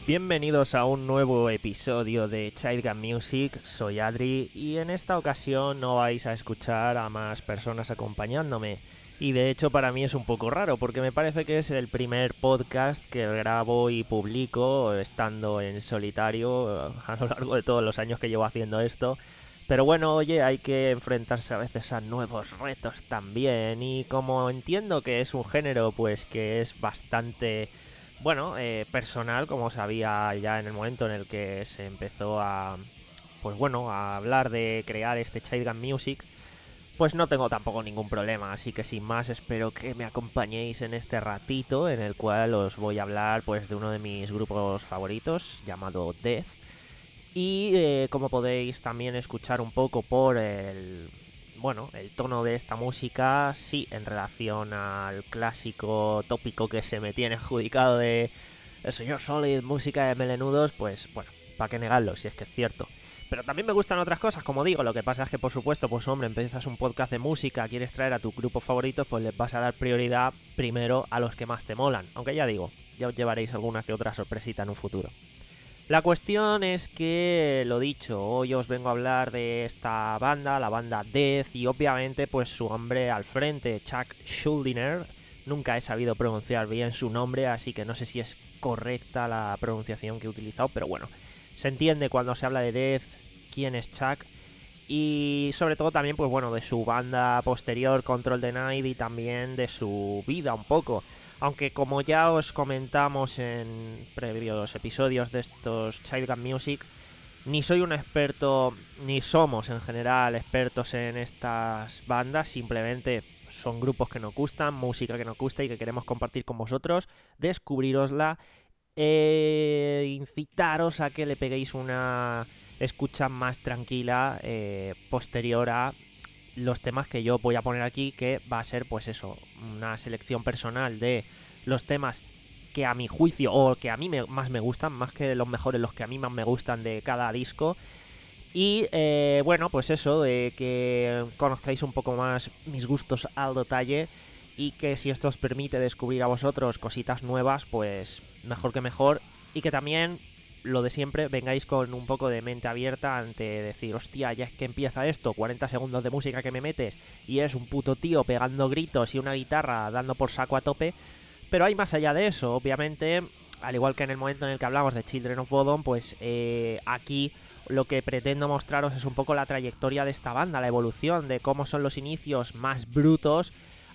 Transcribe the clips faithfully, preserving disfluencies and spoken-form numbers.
Bienvenidos a un nuevo episodio de Childgun Music, soy Adri y en esta ocasión no vais a escuchar a más personas acompañándome. Y de hecho para mí es un poco raro porque me parece que es el primer podcast que grabo y publico estando en solitario a lo largo de todos los años que llevo haciendo esto. Pero bueno, oye, hay que enfrentarse a veces a nuevos retos también y como entiendo que es un género pues que es bastante... Bueno, eh, personal, como sabía ya en el momento en el que se empezó a, pues bueno, a hablar de crear este Childgun Music, pues no tengo tampoco ningún problema, así que sin más espero que me acompañéis en este ratito en el cual os voy a hablar pues de uno de mis grupos favoritos llamado Death. Y eh, como podéis también escuchar un poco por el... Bueno, el tono de esta música, sí, en relación al clásico tópico que se me tiene adjudicado de el señor Solid, música de melenudos, pues bueno, para qué negarlo, si es que es cierto. Pero también me gustan otras cosas, como digo, lo que pasa es que por supuesto, pues hombre, empiezas un podcast de música, quieres traer a tus grupos favoritos, pues les vas a dar prioridad primero a los que más te molan. Aunque ya digo, ya os llevaréis alguna que otra sorpresita en un futuro. La cuestión es que, lo dicho, hoy os vengo a hablar de esta banda, la banda Death, y obviamente pues su hombre al frente, Chuck Schuldiner. Nunca he sabido pronunciar bien su nombre, así que no sé si es correcta la pronunciación que he utilizado, pero bueno, se entiende cuando se habla de Death quién es Chuck. Y sobre todo también, pues bueno, de su banda posterior, Control Denied, y también de su vida un poco. Aunque como ya os comentamos en previos episodios de estos Childgun Music, ni soy un experto, ni somos en general expertos en estas bandas, simplemente son grupos que nos gustan, música que nos gusta y que queremos compartir con vosotros, descubrirosla, e incitaros a que le peguéis una escucha más tranquila eh, posterior a los temas que yo voy a poner aquí, que va a ser pues eso, una selección personal de los temas que a mi juicio o que a mí me, más me gustan, más que los mejores, los que a mí más me gustan de cada disco. Y eh, bueno, pues eso, de que conozcáis un poco más mis gustos al detalle y que si esto os permite descubrir a vosotros cositas nuevas, pues mejor que mejor. Y que también, lo de siempre, vengáis con un poco de mente abierta ante decir, hostia, ya es que empieza esto, cuarenta segundos de música que me metes y es un puto tío pegando gritos y una guitarra dando por saco a tope. Pero hay más allá de eso, obviamente, al igual que en el momento en el que hablamos de Children of Bodom, pues eh, aquí lo que pretendo mostraros es un poco la trayectoria de esta banda, la evolución de cómo son los inicios más brutos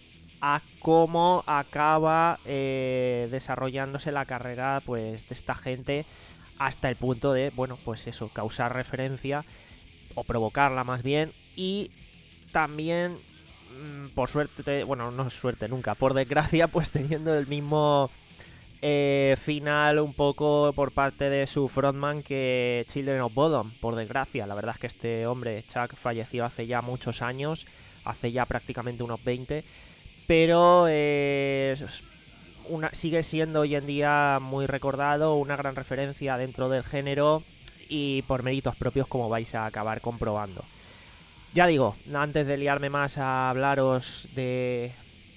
a cómo acaba eh, desarrollándose la carrera pues de esta gente hasta el punto de, bueno, pues eso, causar referencia o provocarla más bien. Y también, mmm, por suerte, bueno, no suerte nunca, por desgracia, pues teniendo el mismo eh, final un poco por parte de su frontman que Children of Bodom, por desgracia. La verdad es que este hombre, Chuck, falleció hace ya muchos años, hace ya prácticamente unos veinte, pero eh, una, sigue siendo hoy en día muy recordado, una gran referencia dentro del género y por méritos propios, como vais a acabar comprobando. Ya digo, antes de liarme más a hablaros de,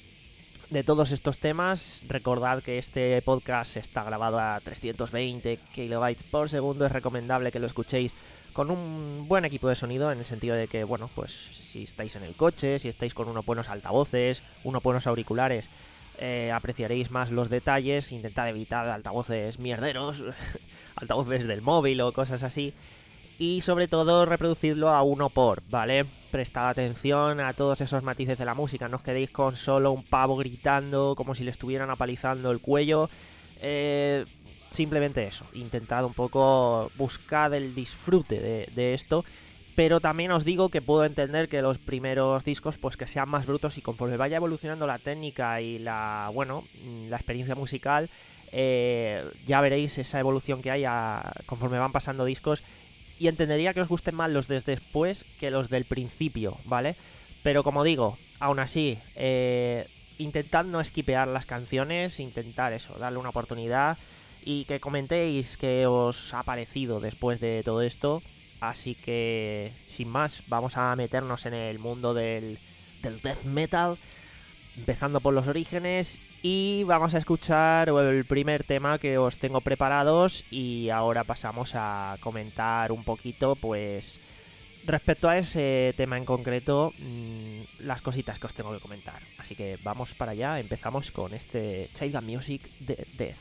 de todos estos temas, recordad que este podcast está grabado a trescientos veinte kilobytes por segundo. Es recomendable que lo escuchéis con un buen equipo de sonido, en el sentido de que, bueno, pues si estáis en el coche, si estáis con unos buenos altavoces, unos buenos auriculares, eh, apreciaréis más los detalles. Intentad evitar altavoces mierderos, altavoces del móvil o cosas así. Y sobre todo reproducidlo a uno por, ¿vale? Prestad atención a todos esos matices de la música, no os quedéis con solo un pavo gritando como si le estuvieran apalizando el cuello. Eh... Simplemente eso, intentad un poco buscar el disfrute de, de esto, pero también os digo que puedo entender que los primeros discos pues que sean más brutos, y conforme vaya evolucionando la técnica y la, bueno, la experiencia musical, eh, ya veréis esa evolución que hay a, conforme van pasando discos, y entendería que os gusten más los desde después que los del principio, ¿vale? Pero como digo, aún así, eh, intentad no esquipear las canciones, intentad eso, darle una oportunidad. Y que comentéis qué os ha parecido después de todo esto. Así que, sin más, vamos a meternos en el mundo del, del death metal. empezando por los orígenes, y vamos a escuchar el primer tema que os tengo preparados y ahora pasamos a comentar un poquito, pues, respecto a ese tema en concreto, mmm, las cositas que os tengo que comentar. Así que vamos para allá, empezamos con este Child Gun Music de Death.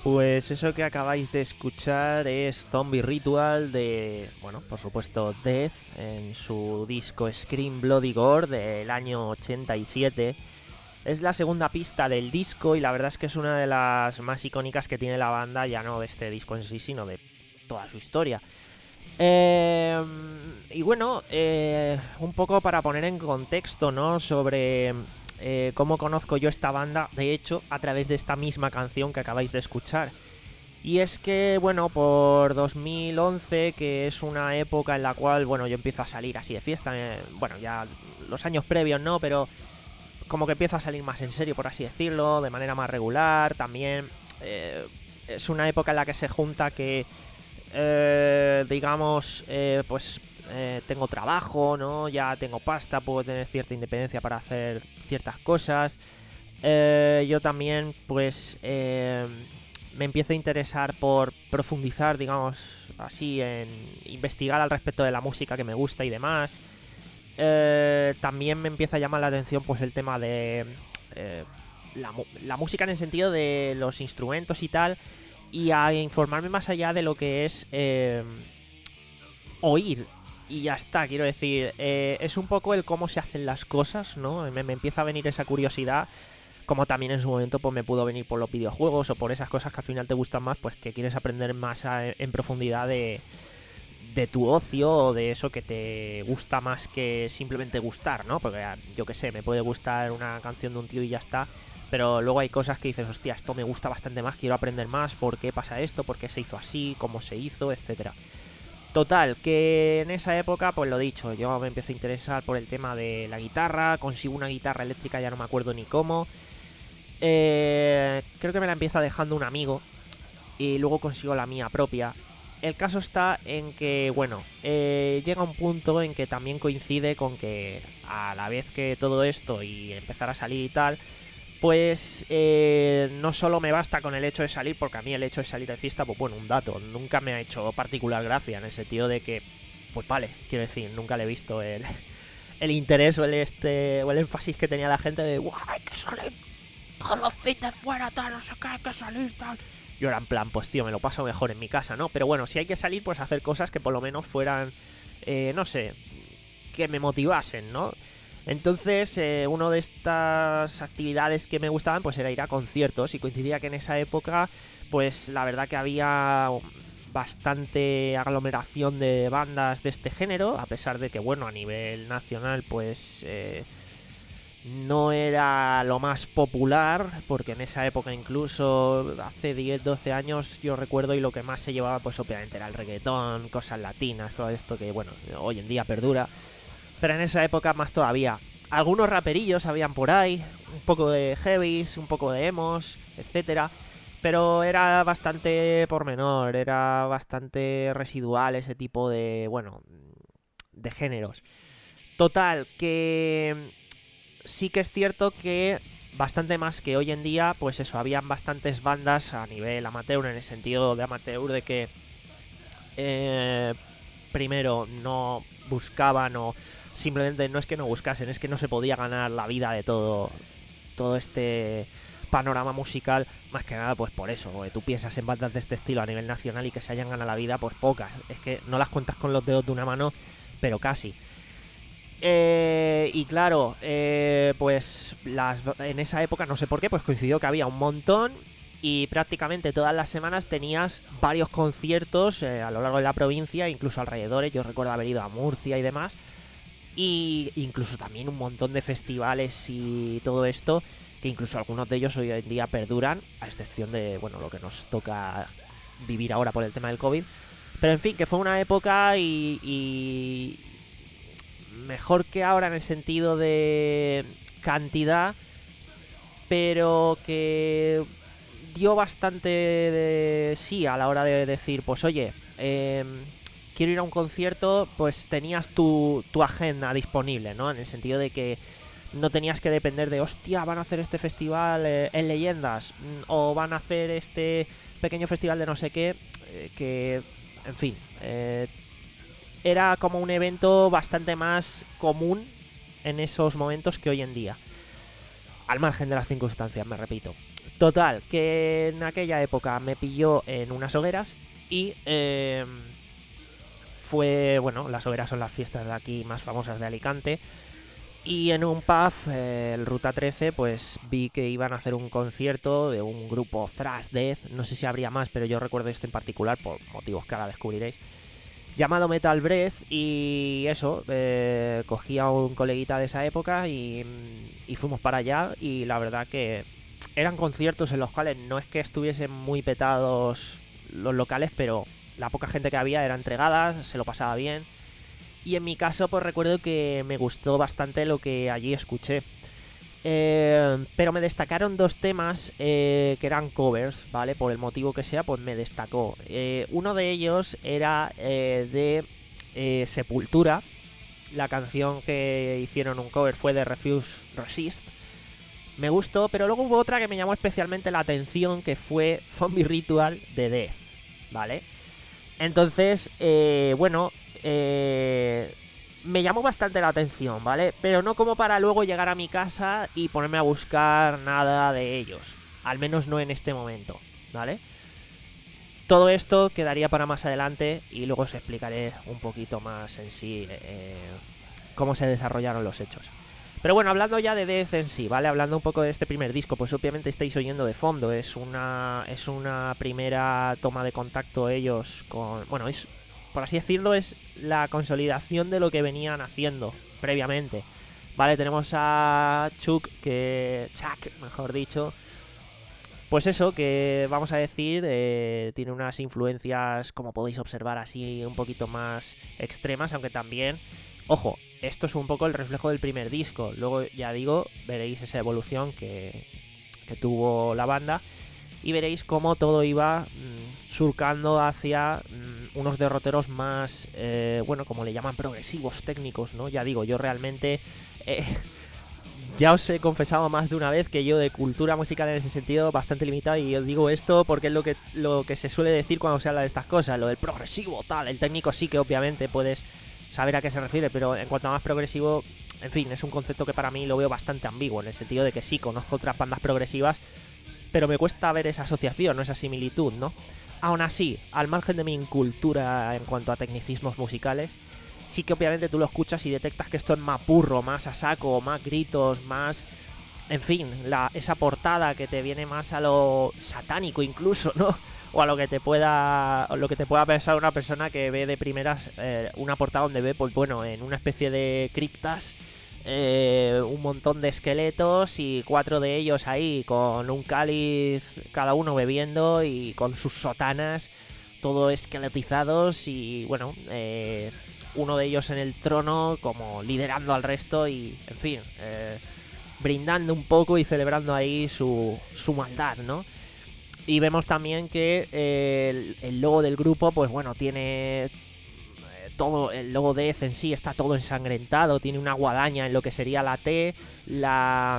Pues eso que acabáis de escuchar es Zombie Ritual de, bueno, por supuesto, Death, en su disco Scream Bloody Gore del año ochenta y siete. Es la segunda pista del disco y la verdad es que es una de las más icónicas que tiene la banda, ya no de este disco en sí, sino de toda su historia. Eh, y bueno, eh, un poco para poner en contexto, ¿no? Sobre eh, cómo conozco yo esta banda, de hecho, a través de esta misma canción que acabáis de escuchar. Y es que, bueno, por dos mil once, que es una época en la cual, bueno, yo empiezo a salir así de fiesta, eh, bueno, ya los años previos, ¿no? Pero como que empiezo a salir más en serio, por así decirlo, de manera más regular. También eh, es una época en la que se junta que, eh, digamos, eh, pues eh, tengo trabajo, ¿no? Ya tengo pasta, puedo tener cierta independencia para hacer ciertas cosas. Eh, yo también, pues, eh, me empiezo a interesar por profundizar, digamos, así, en investigar al respecto de la música que me gusta y demás. Eh, también me empieza a llamar la atención, pues, el tema de eh, la, la música en el sentido de los instrumentos y tal, y a informarme más allá de lo que es eh, oír. Y ya está, quiero decir, eh, es un poco el cómo se hacen las cosas, ¿no? Me, me empieza a venir esa curiosidad, como también en su momento pues me pudo venir por los videojuegos o por esas cosas que al final te gustan más, pues que quieres aprender más a, en profundidad de, de tu ocio o de eso que te gusta más que simplemente gustar, ¿no? Porque yo qué sé, me puede gustar una canción de un tío y ya está, pero luego hay cosas que dices, hostia, esto me gusta bastante más, quiero aprender más, por qué pasa esto, por qué se hizo así, cómo se hizo, etcétera. Total, que en esa época, pues lo dicho, yo me empiezo a interesar por el tema de la guitarra, consigo una guitarra eléctrica, ya no me acuerdo ni cómo. Eh, creo que me la empieza dejando un amigo y luego consigo la mía propia. El caso está en que, bueno, eh, llega un punto en que también coincide con que a la vez que todo esto y empezar a salir y tal, pues eh, no solo me basta con el hecho de salir, porque a mí el hecho de salir de fiesta, pues bueno, un dato, nunca me ha hecho particular gracia, en el sentido de que, pues vale, quiero decir, nunca le he visto el, el interés o el, este, o el énfasis que tenía la gente de, ¡guau, hay que salir! Todos los fines fuera, tal, no sé qué, hay que salir, tal. Yo era en plan, pues tío, me lo paso mejor en mi casa, ¿no? Pero bueno, si hay que salir, pues hacer cosas que por lo menos fueran, eh, no sé, que me motivasen, ¿no? Entonces, eh, una de estas actividades que me gustaban, pues era ir a conciertos, y coincidía que en esa época, pues la verdad que había bastante aglomeración de bandas de este género, a pesar de que, bueno, a nivel nacional, pues eh, no era lo más popular, porque en esa época incluso hace diez, doce años yo recuerdo, y lo que más se llevaba pues obviamente era el reggaetón, cosas latinas, todo esto que bueno, hoy en día perdura, pero en esa época más todavía. Algunos raperillos habían por ahí, un poco de heavies, un poco de emos, etcétera, pero era bastante pormenor, era bastante residual ese tipo de, bueno, de géneros. Total, que sí que es cierto que bastante más que hoy en día, pues eso, habían bastantes bandas a nivel amateur, en el sentido de amateur de que eh, primero no buscaban o simplemente no es que no buscasen, es que no se podía ganar la vida de todo, todo este panorama musical, más que nada pues por eso, porque tú piensas en bandas de este estilo a nivel nacional y que se hayan ganado la vida, pues pocas, es que no las cuentas con los dedos de una mano, pero casi. Eh, y claro, eh, pues las, en esa época, no sé por qué, pues coincidió que había un montón y prácticamente todas las semanas tenías varios conciertos eh, a lo largo de la provincia, incluso alrededores. Yo recuerdo haber ido a Murcia y demás, y incluso también un montón de festivales y todo esto, que incluso algunos de ellos hoy en día perduran, a excepción de, bueno, lo que nos toca vivir ahora por el tema del COVID. Pero en fin, que fue una época y... y mejor que ahora en el sentido de cantidad, pero que dio bastante de sí a la hora de decir, pues oye, eh, quiero ir a un concierto, pues tenías tu, tu agenda disponible, ¿no? En el sentido de que no tenías que depender de, hostia, van a hacer este festival eh, en Leyendas, o van a hacer este pequeño festival de no sé qué, eh, que, en fin, eh, era como un evento bastante más común en esos momentos que hoy en día. Al margen de las circunstancias, me repito. Total, que en aquella época me pilló en unas hogueras y eh, fue, bueno, las hogueras son las fiestas de aquí más famosas de Alicante. Y en un pub, eh, el Ruta trece, pues vi que iban a hacer un concierto de un grupo thrash death, no sé si habría más, pero yo recuerdo este en particular por motivos que ahora descubriréis, llamado Metal Breath. Y eso, eh, cogí a un coleguita de esa época y, y fuimos para allá. Y la verdad que eran conciertos en los cuales no es que estuviesen muy petados los locales, pero la poca gente que había era entregada, se lo pasaba bien. Y en mi caso, pues recuerdo que me gustó bastante lo que allí escuché. Eh, pero me destacaron dos temas eh, que eran covers, ¿vale? Por el motivo que sea, pues me destacó. Eh, uno de ellos era eh, de eh, Sepultura. La canción que hicieron un cover fue de Refuse Resist. Me gustó, pero luego hubo otra que me llamó especialmente la atención, que fue Zombie Ritual de Death, ¿vale? Entonces, eh, bueno... Eh, me llamó bastante la atención, ¿vale? Pero no como para luego llegar a mi casa y ponerme a buscar nada de ellos. Al menos no en este momento, ¿vale? Todo esto quedaría para más adelante y luego os explicaré un poquito más en sí eh, cómo se desarrollaron los hechos. Pero bueno, hablando ya de Death en sí, ¿vale? Hablando un poco de este primer disco, pues obviamente estáis oyendo de fondo. Es una, es una primera toma de contacto ellos con... Bueno, es... por así decirlo, es la consolidación de lo que venían haciendo previamente. Vale, tenemos a Chuck, que... Chuck, mejor dicho. Pues eso, que vamos a decir, eh, tiene unas influencias, como podéis observar, así un poquito más extremas, aunque también... Ojo, esto es un poco el reflejo del primer disco. Luego, ya digo, veréis esa evolución que, que tuvo la banda. Y veréis cómo todo iba mmm, surcando hacia mmm, unos derroteros más, eh, bueno, como le llaman, progresivos, técnicos, ¿no? Ya digo, yo realmente... Eh, ya os he confesado más de una vez que yo de cultura musical en ese sentido bastante limitado. Y os digo esto porque es lo que, lo que se suele decir cuando se habla de estas cosas. Lo del progresivo, tal. El técnico sí que obviamente puedes saber a qué se refiere, pero en cuanto a más progresivo... En fin, es un concepto que para mí lo veo bastante ambiguo, en el sentido de que sí, conozco otras bandas progresivas, pero me cuesta ver esa asociación, no esa similitud, ¿no? Aún así, al margen de mi incultura en cuanto a tecnicismos musicales, sí que obviamente tú lo escuchas y detectas que esto es más burro, más a saco, más gritos, más... En fin, la, esa portada que te viene más a lo satánico incluso, ¿no? O a lo que te pueda lo que te pueda pensar una persona que ve de primeras eh, una portada donde ve, pues bueno, en una especie de criptas, eh, un montón de esqueletos y cuatro de ellos ahí con un cáliz cada uno bebiendo y con sus sotanas, todo esqueletizados y bueno, eh, uno de ellos en el trono como liderando al resto y, en fin, eh, brindando un poco y celebrando ahí su, su maldad, ¿no? Y vemos también que eh, el, el logo del grupo, pues bueno, tiene... Todo el logo de Death en sí está todo ensangrentado, tiene una guadaña en lo que sería la T, la...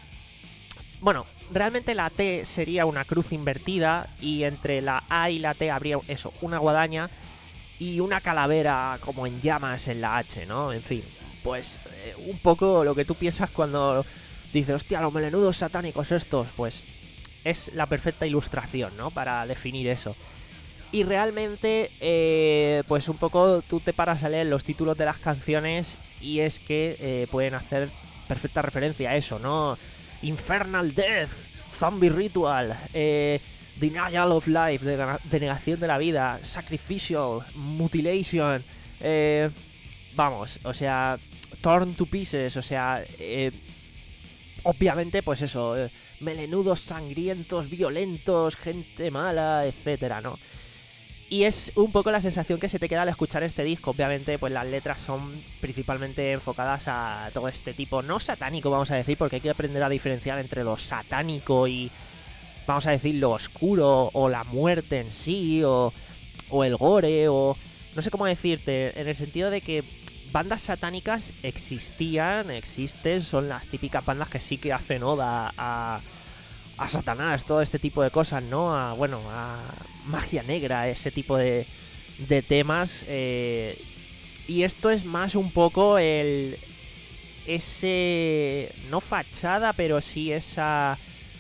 Bueno, realmente la T sería una cruz invertida y entre la A y la T habría eso, una guadaña y una calavera como en llamas en la H, ¿no? En fin, pues eh, un poco lo que tú piensas cuando dices, hostia, los melenudos satánicos estos, pues es la perfecta ilustración, ¿no? Para definir eso. Y realmente, eh, pues un poco tú te paras a leer los títulos de las canciones y es que eh, pueden hacer perfecta referencia a eso, ¿no? Infernal Death, Zombie Ritual, eh, Denial of Life, denegación de la vida, Sacrificial, Mutilation, eh, vamos, o sea, Torn to Pieces, o sea, eh, obviamente, pues eso, eh, melenudos sangrientos, violentos, gente mala, etcétera, ¿no? Y es un poco la sensación que se te queda al escuchar este disco. Obviamente, pues las letras son principalmente enfocadas a todo este tipo, no satánico, vamos a decir, porque hay que aprender a diferenciar entre lo satánico y, vamos a decir, lo oscuro, o la muerte en sí, o, o el gore, o... no sé cómo decirte, en el sentido de que bandas satánicas existían, existen, son las típicas bandas que sí que hacen oda a... a Satanás, todo este tipo de cosas, ¿no? A, bueno, a magia negra, ese tipo de, de temas. Eh, y esto es más un poco el... ese... no fachada, pero sí esa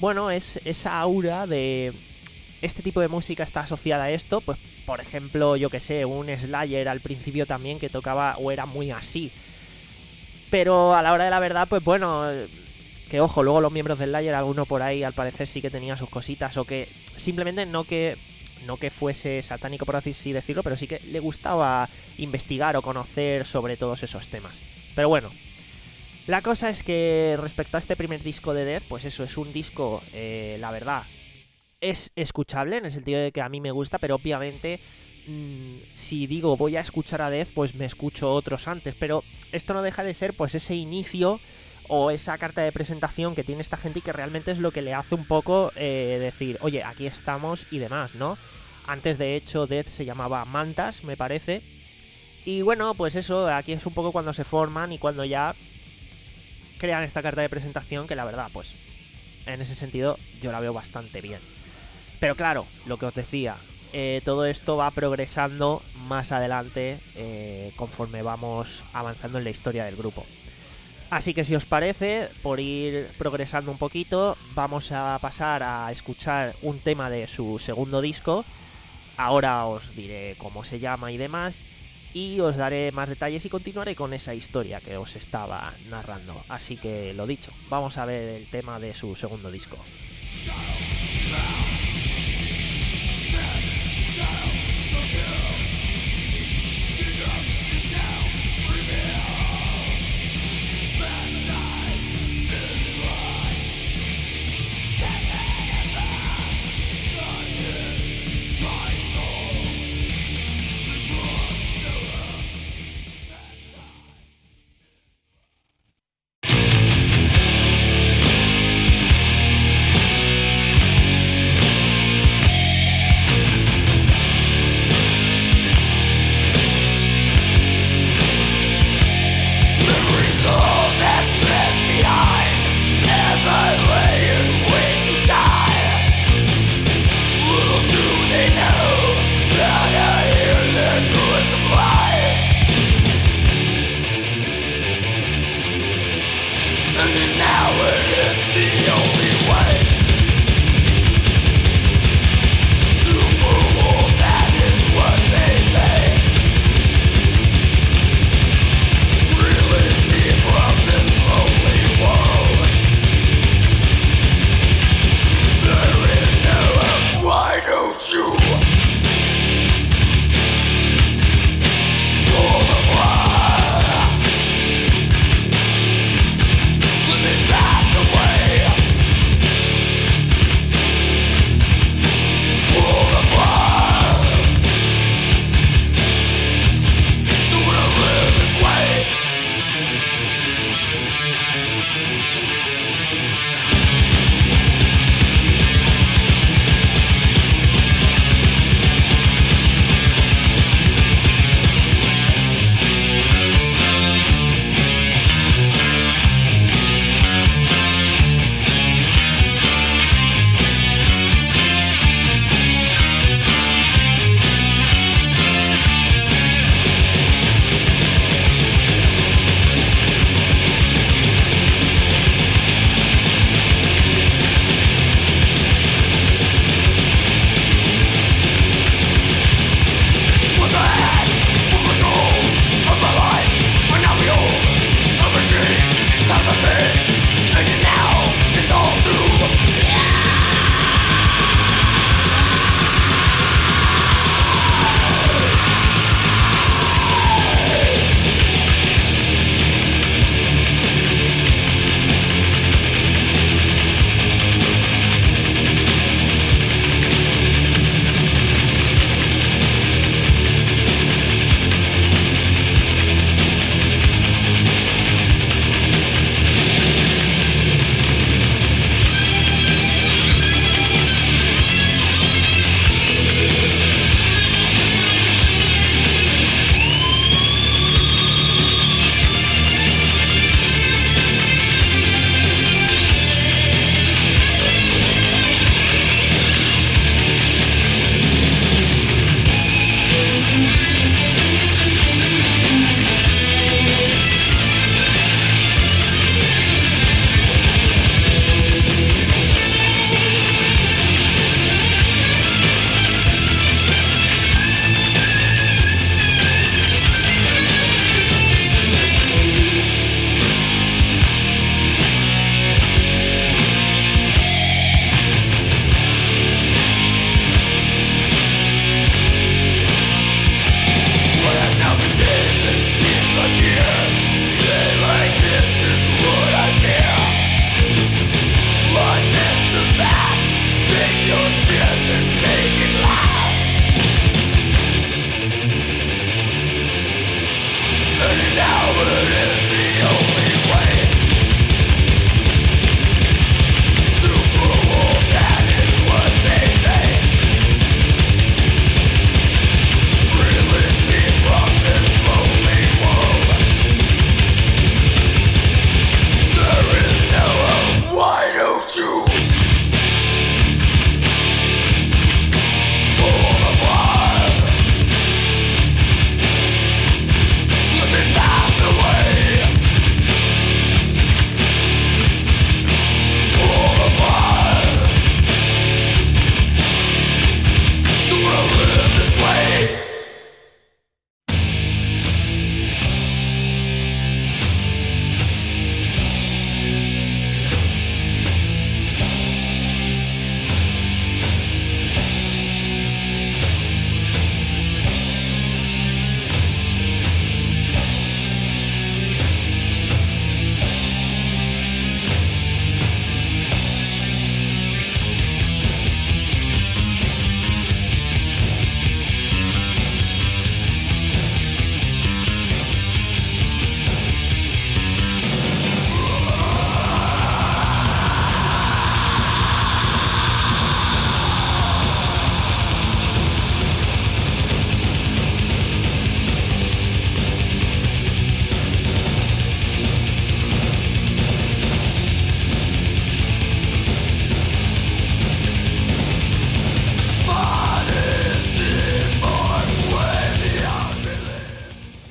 bueno, es esa aura de este tipo de música está asociada a esto, pues por ejemplo, yo que sé, un Slayer al principio también que tocaba o era muy así. Pero a la hora de la verdad, pues bueno, que ojo, luego los miembros del Slayer, alguno por ahí al parecer sí que tenía sus cositas, o que simplemente no que no que fuese satánico por así decirlo, pero sí que le gustaba investigar o conocer sobre todos esos temas. Pero bueno, la cosa es que respecto a este primer disco de Death, pues eso, es un disco, eh, la verdad, es escuchable en el sentido de que a mí me gusta, pero obviamente mmm, si digo voy a escuchar a Death, pues me escucho otros antes, pero esto no deja de ser pues ese inicio o esa carta de presentación que tiene esta gente y que realmente es lo que le hace un poco eh, decir, oye, aquí estamos y demás, ¿no? Antes de hecho Death se llamaba Mantas, me parece. Y bueno, pues eso, aquí es un poco cuando se forman y cuando ya crean esta carta de presentación que la verdad, pues en ese sentido yo la veo bastante bien. Pero claro, lo que os decía, eh, todo esto va progresando más adelante eh, conforme vamos avanzando en la historia del grupo. Así que si os parece, por ir progresando un poquito, vamos a pasar a escuchar un tema de su segundo disco. Ahora os diré cómo se llama y demás, y os daré más detalles y continuaré con esa historia que os estaba narrando. Así que lo dicho, vamos a ver el tema de su segundo disco.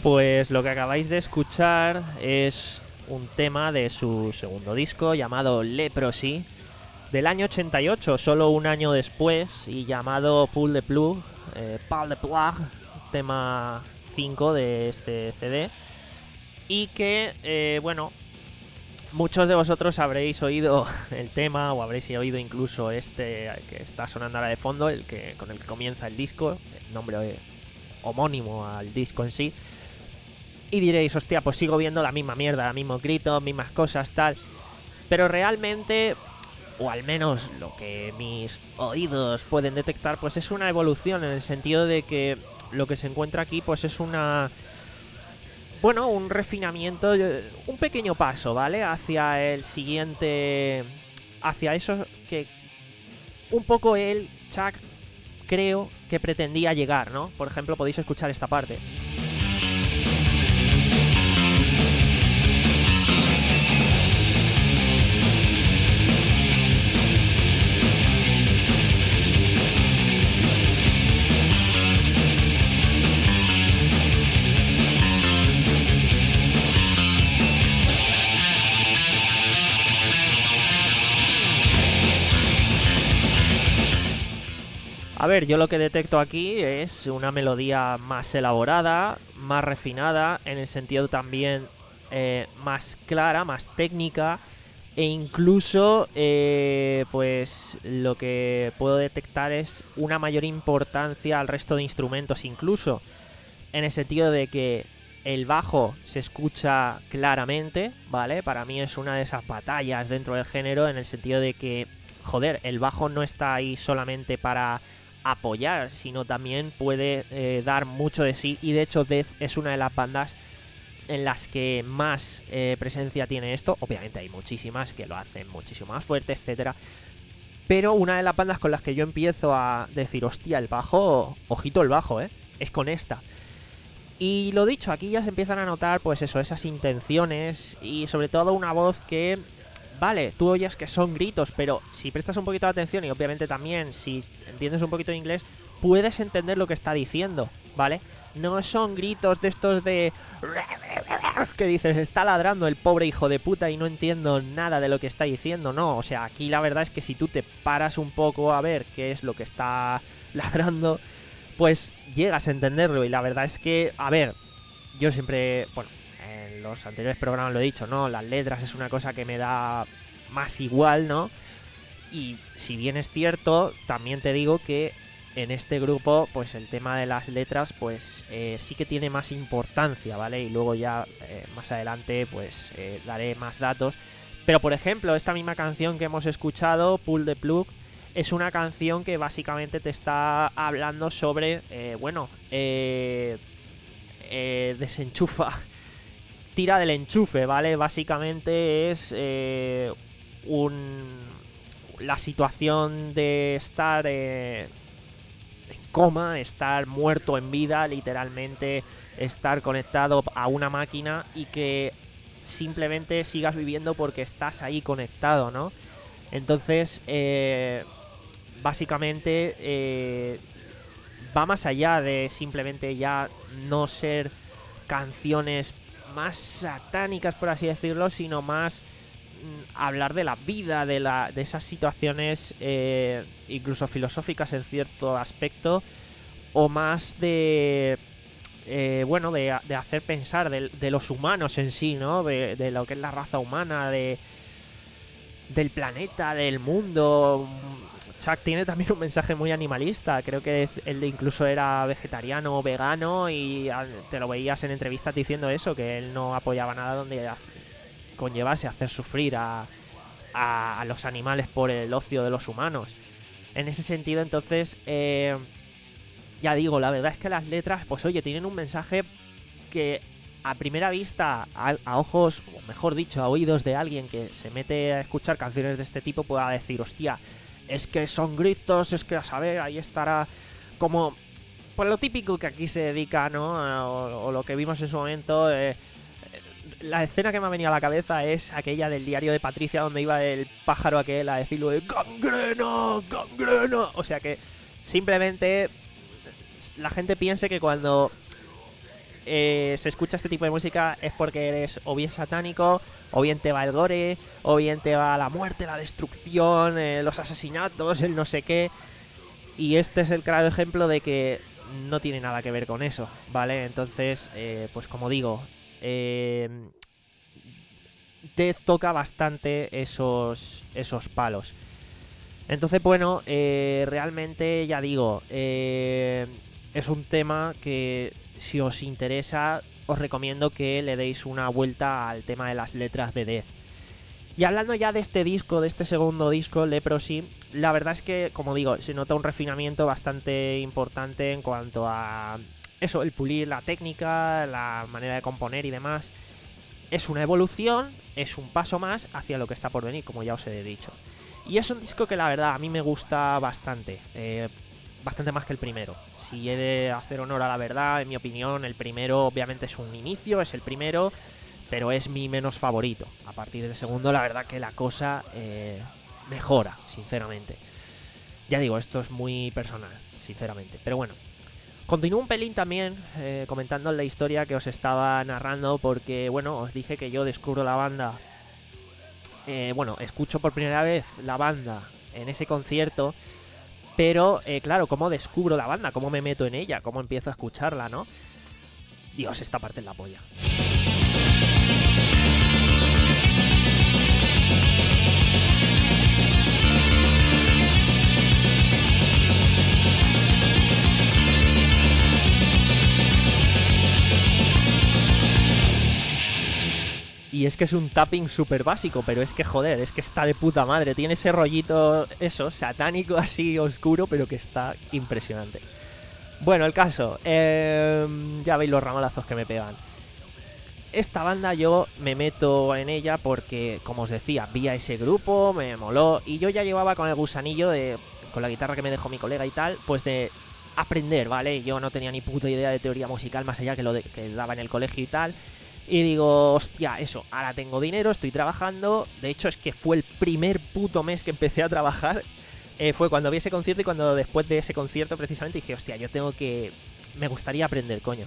Pues lo que acabáis de escuchar es un tema de su segundo disco llamado Leprosy, del año ochenta y ocho, solo un año después, y llamado Pull the Plug, eh, Pull the Plug, tema cinco de este C D, y que, eh, bueno, muchos de vosotros habréis oído el tema o habréis oído incluso este que está sonando ahora de fondo, el que con el que comienza el disco, el nombre homónimo al disco en sí. Y diréis, hostia, pues sigo viendo la misma mierda, los mismos gritos, mismas cosas, tal. Pero realmente, o al menos lo que mis oídos pueden detectar, pues es una evolución en el sentido de que lo que se encuentra aquí pues es una... Bueno, un refinamiento, un pequeño paso, ¿vale? Hacia el siguiente... Hacia eso que un poco él, Chuck, creo que pretendía llegar, ¿no? Por ejemplo, podéis escuchar esta parte. A ver, yo lo que detecto aquí es una melodía más elaborada, más refinada, en el sentido también eh, más clara, más técnica, e incluso eh, pues lo que puedo detectar es una mayor importancia al resto de instrumentos, incluso en el sentido de que el bajo se escucha claramente, ¿vale? Para mí es una de esas batallas dentro del género, en el sentido de que, joder, el bajo no está ahí solamente para apoyar, sino también puede eh, dar mucho de sí, y de hecho Death es una de las bandas en las que más eh, presencia tiene esto. Obviamente hay muchísimas que lo hacen muchísimo más fuerte, etcétera, pero una de las bandas con las que yo empiezo a decir, hostia, el bajo, ojito el bajo, eh, es con esta. Y lo dicho, aquí ya se empiezan a notar pues eso, esas intenciones, y sobre todo una voz que, vale, tú oyes que son gritos, pero si prestas un poquito de atención, y obviamente también si entiendes un poquito de inglés, puedes entender lo que está diciendo, ¿vale? No son gritos de estos de... que dices, está ladrando el pobre hijo de puta y no entiendo nada de lo que está diciendo, no. O sea, aquí la verdad es que si tú te paras un poco a ver qué es lo que está ladrando, pues llegas a entenderlo. Y la verdad es que, a ver, yo siempre... Bueno, en los anteriores programas lo he dicho, ¿no? Las letras es una cosa que me da más igual, ¿no? Y si bien es cierto, también te digo que en este grupo, pues el tema de las letras, pues eh, sí que tiene más importancia, ¿vale? Y luego ya eh, más adelante, pues eh, daré más datos. Pero por ejemplo, esta misma canción que hemos escuchado, Pull the Plug, es una canción que básicamente te está hablando sobre, eh, bueno, eh, eh, desenchufa, tira del enchufe, ¿vale? Básicamente es eh, un la situación de estar eh, en coma, estar muerto en vida, literalmente estar conectado a una máquina y que simplemente sigas viviendo porque estás ahí conectado, ¿no? Entonces, eh, básicamente eh, va más allá de simplemente ya no ser canciones más satánicas, por así decirlo, sino más mm, hablar de la vida, de, la, de esas situaciones eh, incluso filosóficas en cierto aspecto, o más de... Eh, bueno, de, de hacer pensar de, de los humanos en sí, ¿no? De, de lo que es la raza humana, de del planeta, del mundo. Chuck tiene también un mensaje muy animalista. Creo que él incluso era vegetariano o vegano, y te lo veías en entrevistas diciendo eso, que él no apoyaba nada donde conllevase hacer sufrir a, a, a los animales por el ocio de los humanos. En ese sentido, entonces, eh, ya digo, la verdad es que las letras, pues oye, tienen un mensaje que a primera vista, a, a ojos, o mejor dicho, a oídos de alguien que se mete a escuchar canciones de este tipo, pueda decir, hostia, es que son gritos, es que a saber, ahí estará como... Pues lo típico que aquí se dedica, ¿no? O, o lo que vimos en su momento. Eh, la escena que me ha venido a la cabeza es aquella del diario de Patricia, donde iba el pájaro aquel a decirlo de ¡gangrena! ¡Gangrena! O sea que simplemente la gente piense que cuando eh, se escucha este tipo de música es porque eres o bien satánico, o bien te va el gore, o bien te va la muerte, la destrucción, eh, los asesinatos, el no sé qué. Y este es el claro ejemplo de que no tiene nada que ver con eso, ¿vale? Entonces, eh, pues como digo, eh, Death toca bastante esos, esos palos. Entonces, bueno, eh, realmente ya digo, eh, es un tema que si os interesa, os recomiendo que le deis una vuelta al tema de las letras de Death. Y hablando ya de este disco, de este segundo disco, Leprosy, la verdad es que, como digo, se nota un refinamiento bastante importante en cuanto a eso, el pulir la técnica, la manera de componer y demás. Es una evolución, es un paso más hacia lo que está por venir, como ya os he dicho. Y es un disco que la verdad a mí me gusta bastante, eh, bastante más que el primero. Si he de hacer honor a la verdad, en mi opinión, el primero obviamente es un inicio, es el primero, pero es mi menos favorito. A partir del segundo, la verdad que la cosa eh, mejora, sinceramente. Ya digo, esto es muy personal, sinceramente. Pero bueno, continúo un pelín también eh, comentando la historia que os estaba narrando, porque, bueno, os dije que yo descubro la banda... Eh, bueno, escucho por primera vez la banda en ese concierto, pero eh, claro, ¿cómo descubro la banda? ¿Cómo me meto en ella? ¿Cómo empiezo a escucharla, no? Dios, esta parte es la polla. Y es que es un tapping súper básico, pero es que joder, es que está de puta madre. Tiene ese rollito, eso, satánico así, oscuro, pero que está impresionante. Bueno, el caso, eh, ya veis los ramalazos que me pegan. Esta banda yo me meto en ella porque, como os decía, vi a ese grupo, me moló, y yo ya llevaba con el gusanillo de, con la guitarra que me dejó mi colega y tal, pues de aprender, ¿vale? Yo no tenía ni puta idea de teoría musical más allá que lo de, que daba en el colegio y tal. Y digo, hostia, eso, ahora tengo dinero, estoy trabajando. De hecho, es que fue el primer puto mes que empecé a trabajar. Eh, fue cuando vi ese concierto y cuando después de ese concierto precisamente dije, hostia, yo tengo que... Me gustaría aprender, coño.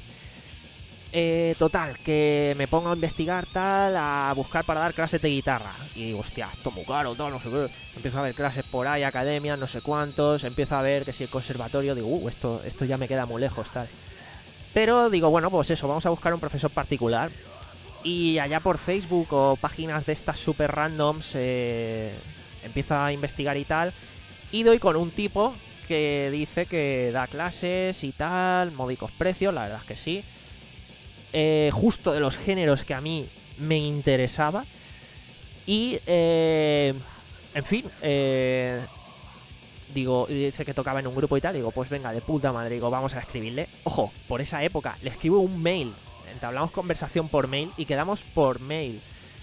Eh, total, que me pongo a investigar tal, a buscar para dar clases de guitarra. Y digo, hostia, esto es muy caro, todo, no sé qué. Empiezo a ver clases por ahí, academias, no sé cuántos. Empiezo a ver que si el conservatorio, digo, uh, esto, esto ya me queda muy lejos, tal. Pero digo, bueno, pues eso, vamos a buscar un profesor particular. Y allá por Facebook o páginas de estas super randoms eh, empiezo a investigar y tal. Y doy con un tipo que dice que da clases y tal, módicos precios, la verdad es que sí. Eh, justo de los géneros que a mí me interesaba. Y, eh, en fin, eh, digo, dice que tocaba en un grupo y tal. Digo, pues venga, de puta madre, digo, vamos a escribirle. Ojo, por esa época, le escribo un mail. Entablamos conversación por mail y quedamos por mail.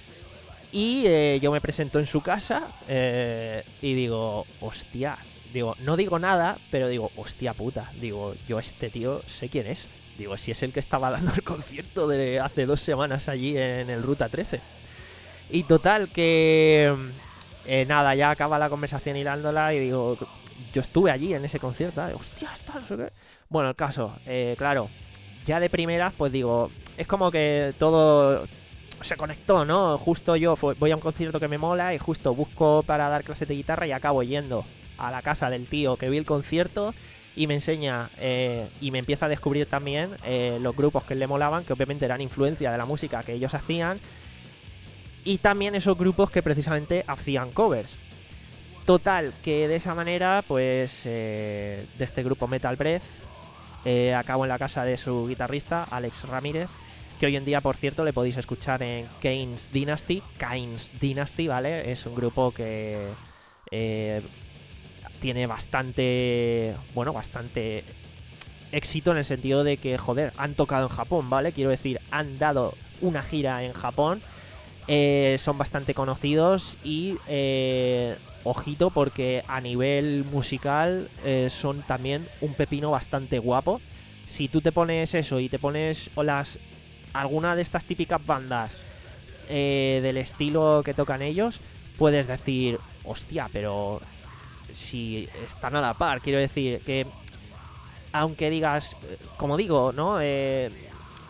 Y eh, yo me presento en su casa eh, y digo, hostia, digo, no digo nada, pero digo, hostia puta, digo, yo este tío sé quién es. Digo, si es el que estaba dando el concierto de hace dos semanas allí en el Ruta trece. Y total, que eh, nada, ya acaba la conversación hilándola y digo, yo estuve allí en ese concierto, ¿eh? Hostia, está, no sé qué. Bueno, el caso, eh, claro, ya de primeras, pues digo, es como que todo se conectó, ¿no? Justo yo voy a un concierto que me mola y justo busco para dar clases de guitarra y acabo yendo a la casa del tío que vi el concierto y me enseña eh, y me empieza a descubrir también eh, los grupos que le molaban, que obviamente eran influencia de la música que ellos hacían, y también esos grupos que precisamente hacían covers. Total, que de esa manera, pues eh, de este grupo Metal Breath, eh, acabo en la casa de su guitarrista, Alex Ramírez, que hoy en día, por cierto, le podéis escuchar en Kane's Dynasty. Kane's Dynasty, ¿vale? Es un grupo que eh, tiene bastante, bueno, bastante éxito en el sentido de que, joder, han tocado en Japón, ¿vale? Quiero decir, han dado una gira en Japón. Eh, son bastante conocidos y eh, ojito, porque a nivel musical eh, son también un pepino bastante guapo. Si tú te pones eso y te pones o las alguna de estas típicas bandas eh, del estilo que tocan ellos, puedes decir, hostia, pero si están a la par. Quiero decir que, aunque digas, como digo, ¿no? Eh,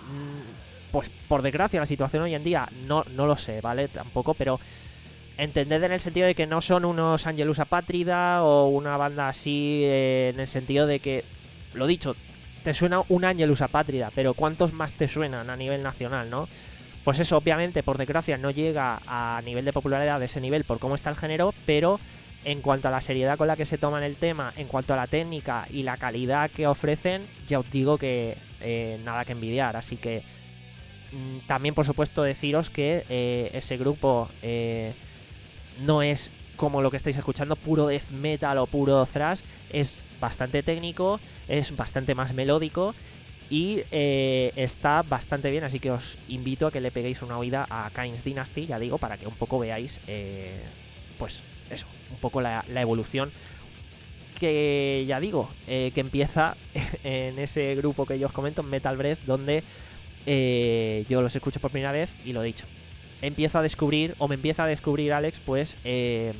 pues por desgracia la situación hoy en día no, no lo sé, ¿vale? Tampoco, pero entended en el sentido de que no son unos Angelus Apátrida o una banda así, eh, en el sentido de que, lo dicho, te suena un Angelus Apátrida, pero ¿cuántos más te suenan a nivel nacional, no? Pues eso, obviamente, por desgracia, no llega a nivel de popularidad de ese nivel por cómo está el género, pero en cuanto a la seriedad con la que se toman el tema, en cuanto a la técnica y la calidad que ofrecen, ya os digo que eh, nada que envidiar. Así que mmm, también, por supuesto, deciros que eh, ese grupo eh, no es como lo que estáis escuchando, puro death metal o puro thrash, es bastante técnico, es bastante más melódico y eh, está bastante bien, así que os invito a que le peguéis una oída a Kain's Dynasty, ya digo, para que un poco veáis, eh, pues eso, un poco la, la evolución que, ya digo, eh, que empieza en ese grupo que yo os comento, Metal Breath, donde eh, yo los escucho por primera vez y lo he dicho. Empiezo a descubrir, o me empieza a descubrir Alex, pues eh,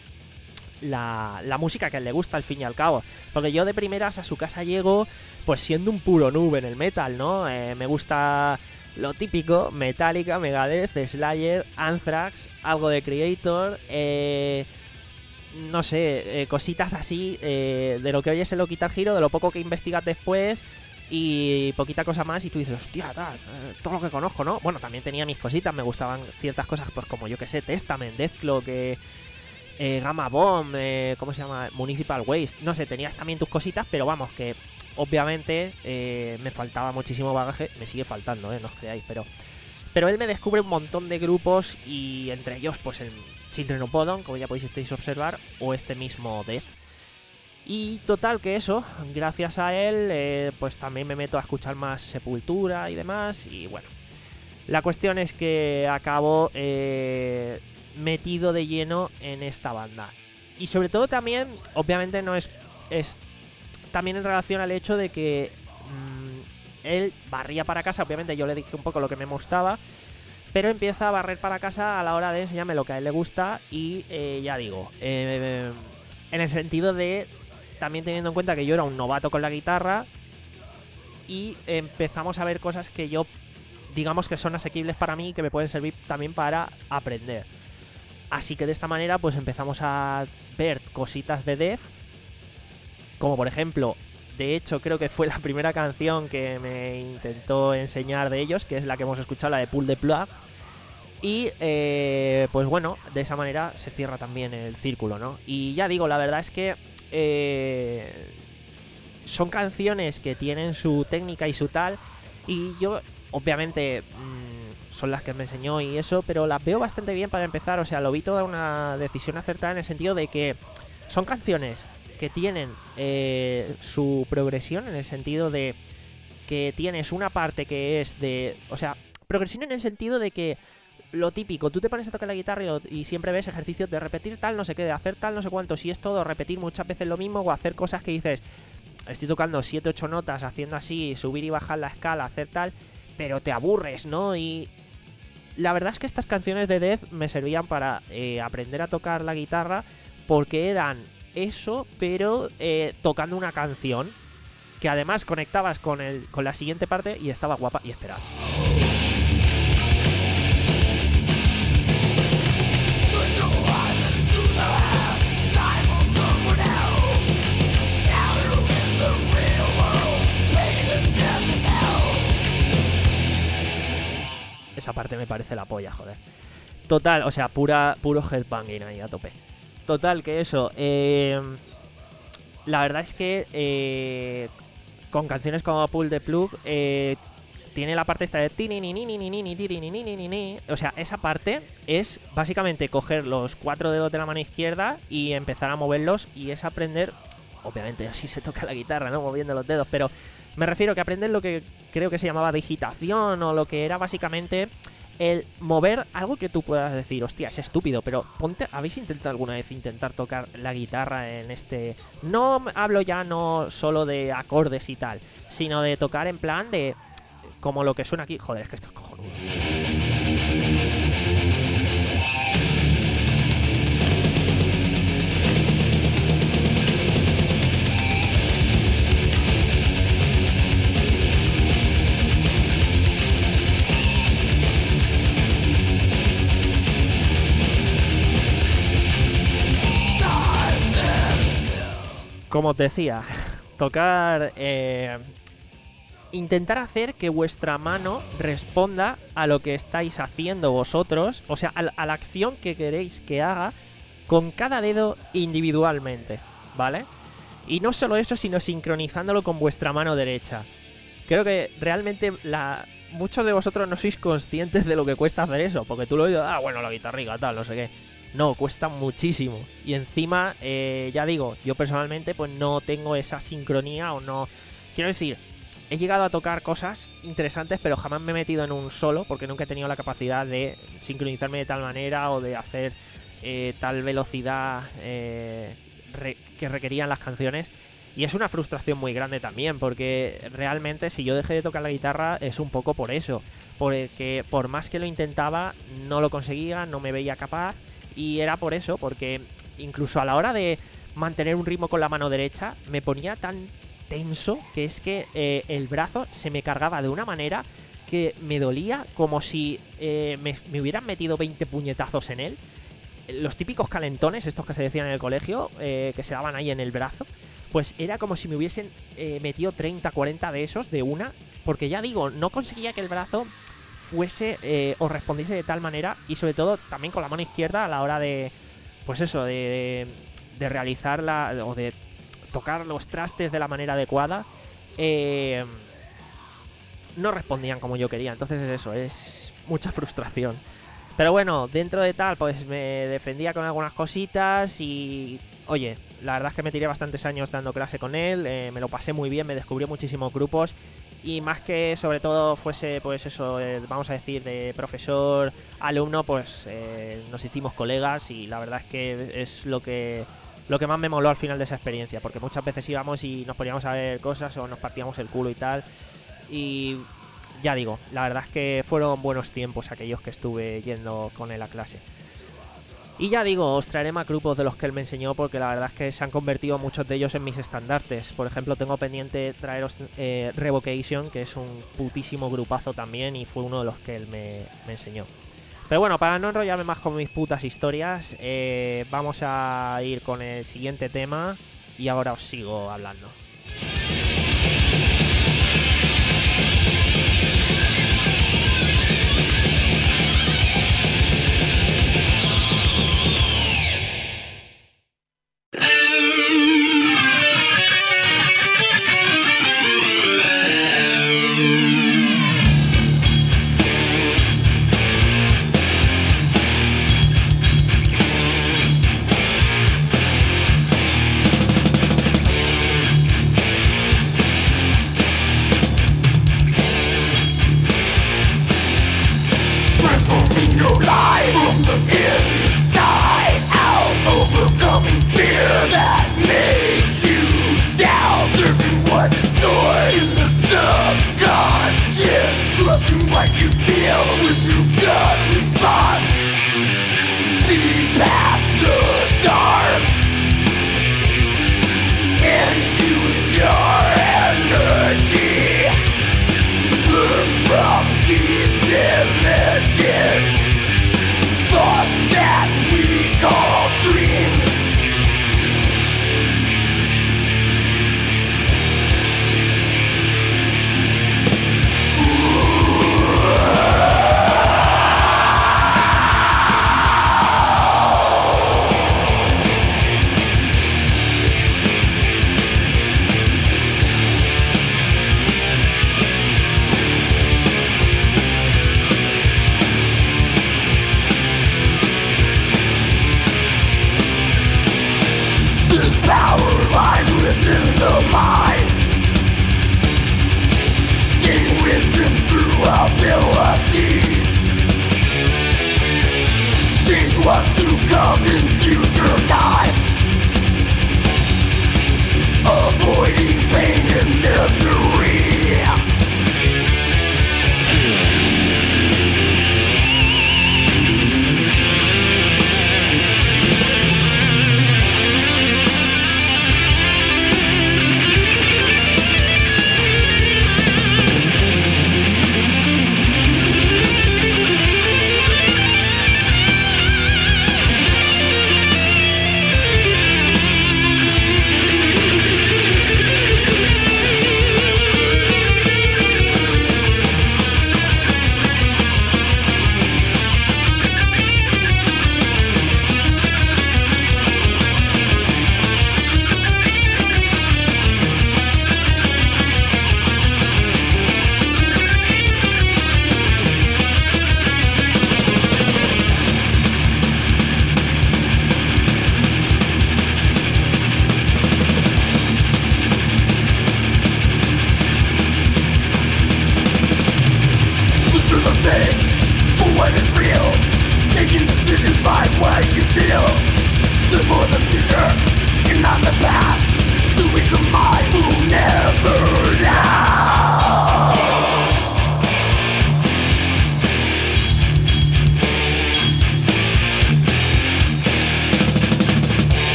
la, la música que a él le gusta al fin y al cabo. Porque yo de primeras a su casa llego pues siendo un puro noob en el metal, ¿no? Eh, me gusta lo típico, Metallica, Megadeth, Slayer, Anthrax, algo de Creator, eh, no sé, eh, cositas así, eh, de lo que oyes en lo Guitar Hero, de lo poco que investigas después y poquita cosa más, y tú dices, hostia, tal, eh, todo lo que conozco, ¿no? Bueno, también tenía mis cositas, me gustaban ciertas cosas, pues como yo que sé, Testament, Deathclaw, que... Eh, Gamma Bomb, eh, ¿cómo se llama? Municipal Waste, no sé, tenías también tus cositas, pero vamos, que obviamente eh, me faltaba muchísimo bagaje, me sigue faltando, eh, no os creáis, pero pero él me descubre un montón de grupos y entre ellos pues el Children of Bodom, como ya podéis observar, o este mismo Death. Y total que eso, gracias a él, eh, pues también me meto a escuchar más Sepultura y demás, y bueno, la cuestión es que acabo... Eh, metido de lleno en esta banda. Y sobre todo también, obviamente no es, es también en relación al hecho de que mmm, él barría para casa, obviamente yo le dije un poco lo que me gustaba, pero empieza a barrer para casa a la hora de enseñarme lo que a él le gusta y eh, ya digo, eh, en el sentido de también teniendo en cuenta que yo era un novato con la guitarra y empezamos a ver cosas que yo digamos que son asequibles para mí y que me pueden servir también para aprender. Así que de esta manera pues empezamos a ver cositas de Death, como por ejemplo, de hecho creo que fue la primera canción que me intentó enseñar de ellos, que es la que hemos escuchado, la de Pull the Plug. Y eh, pues bueno, de esa manera se cierra también el círculo, ¿no? Y ya digo, la verdad es que eh, son canciones que tienen su técnica y su tal, y yo obviamente... Mmm, son las que me enseñó y eso, pero las veo bastante bien para empezar, o sea, lo vi toda una decisión acertada en el sentido de que son canciones que tienen eh, su progresión, en el sentido de que tienes una parte que es de, o sea, progresión en el sentido de que lo típico, tú te pones a tocar la guitarra y, y siempre ves ejercicios de repetir tal, no sé qué, de hacer tal, no sé cuánto, si es todo repetir muchas veces lo mismo o hacer cosas que dices, estoy tocando siete ocho notas, haciendo así, subir y bajar la escala, hacer tal, pero te aburres, ¿no? Y la verdad es que estas canciones de Death me servían para eh, aprender a tocar la guitarra, porque eran eso, pero eh, tocando una canción que además conectabas con, el, con la siguiente parte y estaba guapa. Y esperad. Esa parte me parece la polla, joder. Total, o sea, pura, puro headbanging ahí a tope. Total, que eso. Eh, la verdad es que eh, con canciones como Pull the Plug eh, tiene la parte esta de ti-ni-ni-ni-ni-ni-ni-ni-ni-ni-ni-ni. O sea, esa parte es básicamente coger los cuatro dedos de la mano izquierda y empezar a moverlos, y es aprender, obviamente así se toca la guitarra, ¿no? Moviendo los dedos, pero me refiero que aprender lo que creo que se llamaba digitación, o lo que era básicamente el mover algo que tú puedas decir, hostia, es estúpido, pero ponte, ¿habéis intentado alguna vez intentar tocar la guitarra en este...? No hablo ya no solo de acordes y tal, sino de tocar en plan de... como lo que suena aquí. Joder, es que esto es cojonudo. como os decía, tocar... Eh, intentar hacer que vuestra mano responda a lo que estáis haciendo vosotros, o sea, a la, a la acción que queréis que haga con cada dedo individualmente, ¿vale? Y no solo eso, sino sincronizándolo con vuestra mano derecha. Creo que realmente la... muchos de vosotros no sois conscientes de lo que cuesta hacer eso, porque tú lo oído, ah, bueno, la guitarrica, tal, no sé qué. No, cuesta muchísimo. Y encima, eh, ya digo, yo personalmente pues no tengo esa sincronía o no... Quiero decir... He llegado a tocar cosas interesantes, pero jamás me he metido en un solo, porque nunca he tenido la capacidad de sincronizarme de tal manera o de hacer eh, tal velocidad eh, re que requerían las canciones. Y es una frustración muy grande también, porque realmente si yo dejé de tocar la guitarra es un poco por eso. Porque por más que lo intentaba, no lo conseguía, no me veía capaz. Y era por eso, porque incluso a la hora de mantener un ritmo con la mano derecha, me ponía tan... tenso, que es que eh, el brazo se me cargaba de una manera que me dolía como si eh, me, me hubieran metido veinte puñetazos en él. Los típicos calentones, estos que se decían en el colegio, eh, que se daban ahí en el brazo, pues era como si me hubiesen eh, metido treinta, cuarenta de esos de una, porque ya digo, no conseguía que el brazo fuese eh, o respondiese de tal manera, y sobre todo también con la mano izquierda a la hora de, pues eso, de, de realizar la, o de tocar los trastes de la manera adecuada, eh, no respondían como yo quería. Entonces es eso, es mucha frustración. Pero bueno, dentro de tal, pues me defendía con algunas cositas y... Oye, la verdad es que me tiré bastantes años dando clase con él, eh, me lo pasé muy bien, me descubrió muchísimos grupos. Y más que sobre todo fuese, pues eso, eh, vamos a decir, de profesor-alumno, pues eh, nos hicimos colegas y la verdad es que es lo que... Lo que más me moló al final de esa experiencia, porque muchas veces íbamos y nos poníamos a ver cosas o nos partíamos el culo y tal. Y ya digo, la verdad es que fueron buenos tiempos aquellos que estuve yendo con él a clase. Y ya digo, os traeré más grupos de los que él me enseñó, porque la verdad es que se han convertido muchos de ellos en mis estandartes. Por ejemplo, tengo pendiente traeros eh, Revocation, que es un putísimo grupazo también y fue uno de los que él me, me enseñó. Pero bueno, para no enrollarme más con mis putas historias, eh, vamos a ir con el siguiente tema y ahora os sigo hablando.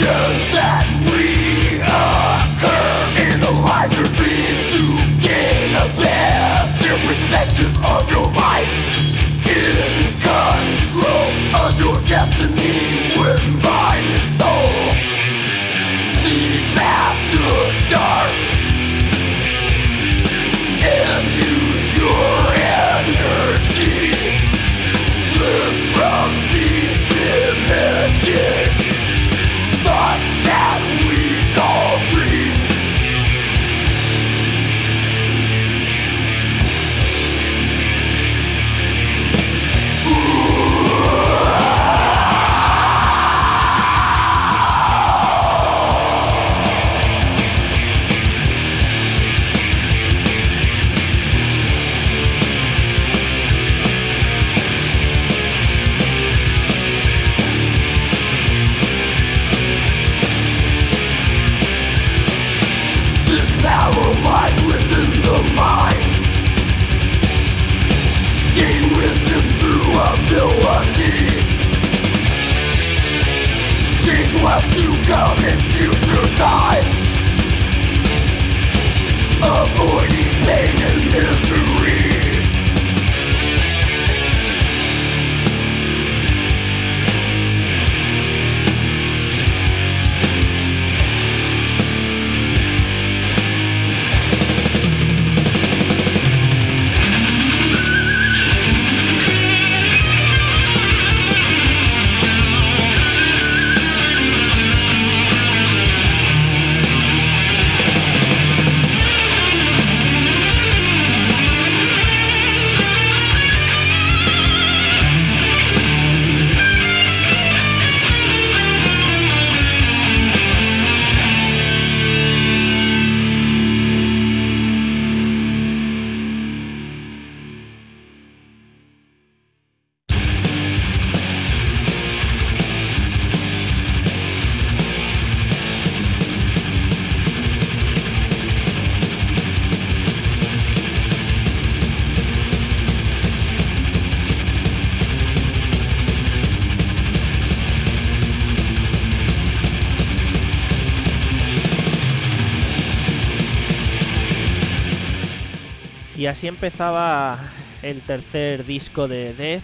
Y así empezaba el tercer disco de Death,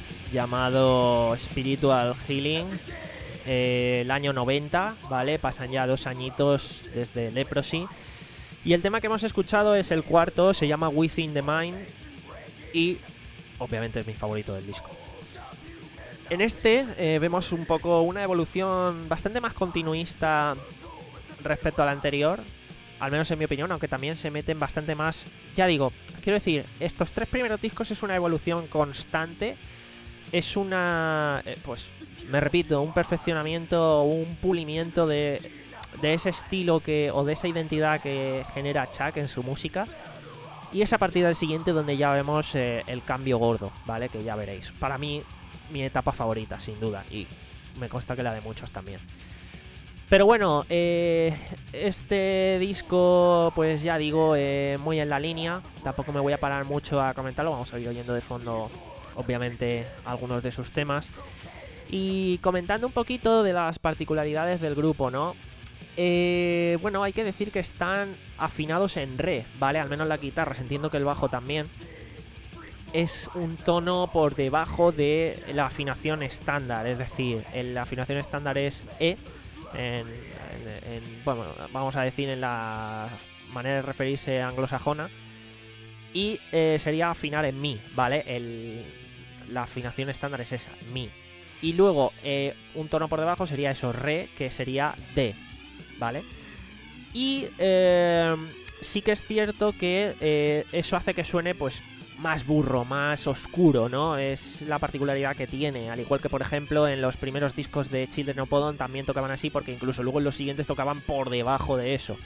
llamado Spiritual Healing, eh, el año noventa, ¿vale? Pasan ya dos añitos desde Leprosy. Y el tema que hemos escuchado es el cuarto, se llama Within the Mind, y obviamente es mi favorito del disco. En este eh, vemos un poco una evolución bastante más continuista respecto al anterior, al menos en mi opinión, aunque también se meten bastante más. Ya digo, quiero decir, estos tres primeros discos es una evolución constante, es una, eh, pues me repito, un perfeccionamiento, un pulimiento de, de ese estilo que o de esa identidad que genera Chuck en su música. Y es a partir del siguiente donde ya vemos eh, el cambio gordo, ¿vale? Que ya veréis. Para mí, mi etapa favorita, sin duda, y me consta que la de muchos también. Pero bueno, eh, este disco, pues ya digo, eh, muy en la línea. Tampoco me voy a parar mucho a comentarlo. Vamos a ir oyendo de fondo, obviamente, algunos de sus temas. Y comentando un poquito de las particularidades del grupo, ¿no? Eh, bueno, hay que decir que están afinados en re, ¿vale? Al menos las guitarras, entiendo que el bajo también. Es un tono por debajo de la afinación estándar. Es decir, la afinación estándar es E. En, en, en, bueno, vamos a decir en la manera de referirse anglosajona, y eh, sería afinar en mi, ¿vale? El, la afinación estándar es esa, mi. Y luego eh, un tono por debajo sería eso, re, que sería D, ¿vale? Y eh, sí que es cierto que eh, eso hace que suene pues más burro, más oscuro, ¿no? Es la particularidad que tiene, al igual que por ejemplo en los primeros discos de Children of Bodom también tocaban así, porque incluso luego en los siguientes tocaban por debajo de eso.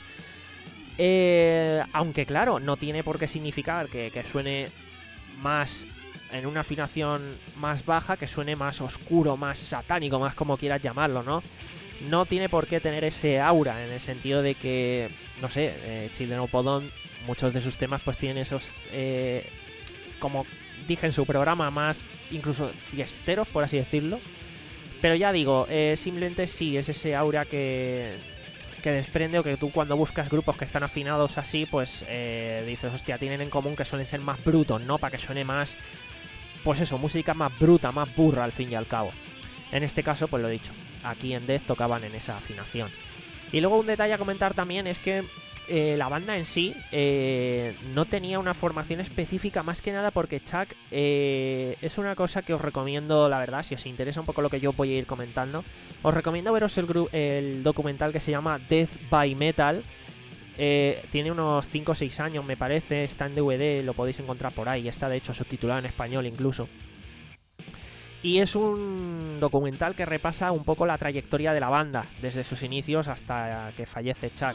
Eh, aunque claro, no tiene por qué significar que, que suene más en una afinación más baja, que suene más oscuro, más satánico, más como quieras llamarlo, ¿no? No tiene por qué tener ese aura, en el sentido de que, no sé, eh, Children of Bodom, muchos de sus temas pues tienen esos... Eh, como dije en su programa, más incluso fiesteros, por así decirlo. Pero ya digo, eh, simplemente sí, es ese aura que, que desprende, o que tú cuando buscas grupos que están afinados así, pues eh, dices, hostia, tienen en común que suelen ser más brutos, ¿no? Para que suene más, pues eso, música más bruta, más burra al fin y al cabo. En este caso, pues lo he dicho, aquí en Death tocaban en esa afinación. Y luego un detalle a comentar también es que eh, la banda en sí eh, no tenía una formación específica, más que nada porque Chuck eh, es una cosa que os recomiendo, la verdad, si os interesa un poco lo que yo voy a ir comentando, os recomiendo veros el, el documental que se llama Death by Metal. Eh, tiene unos cinco o seis años, me parece, está en D V D, lo podéis encontrar por ahí, está de hecho subtitulado en español incluso. Y es un documental que repasa un poco la trayectoria de la banda, desde sus inicios hasta que fallece Chuck.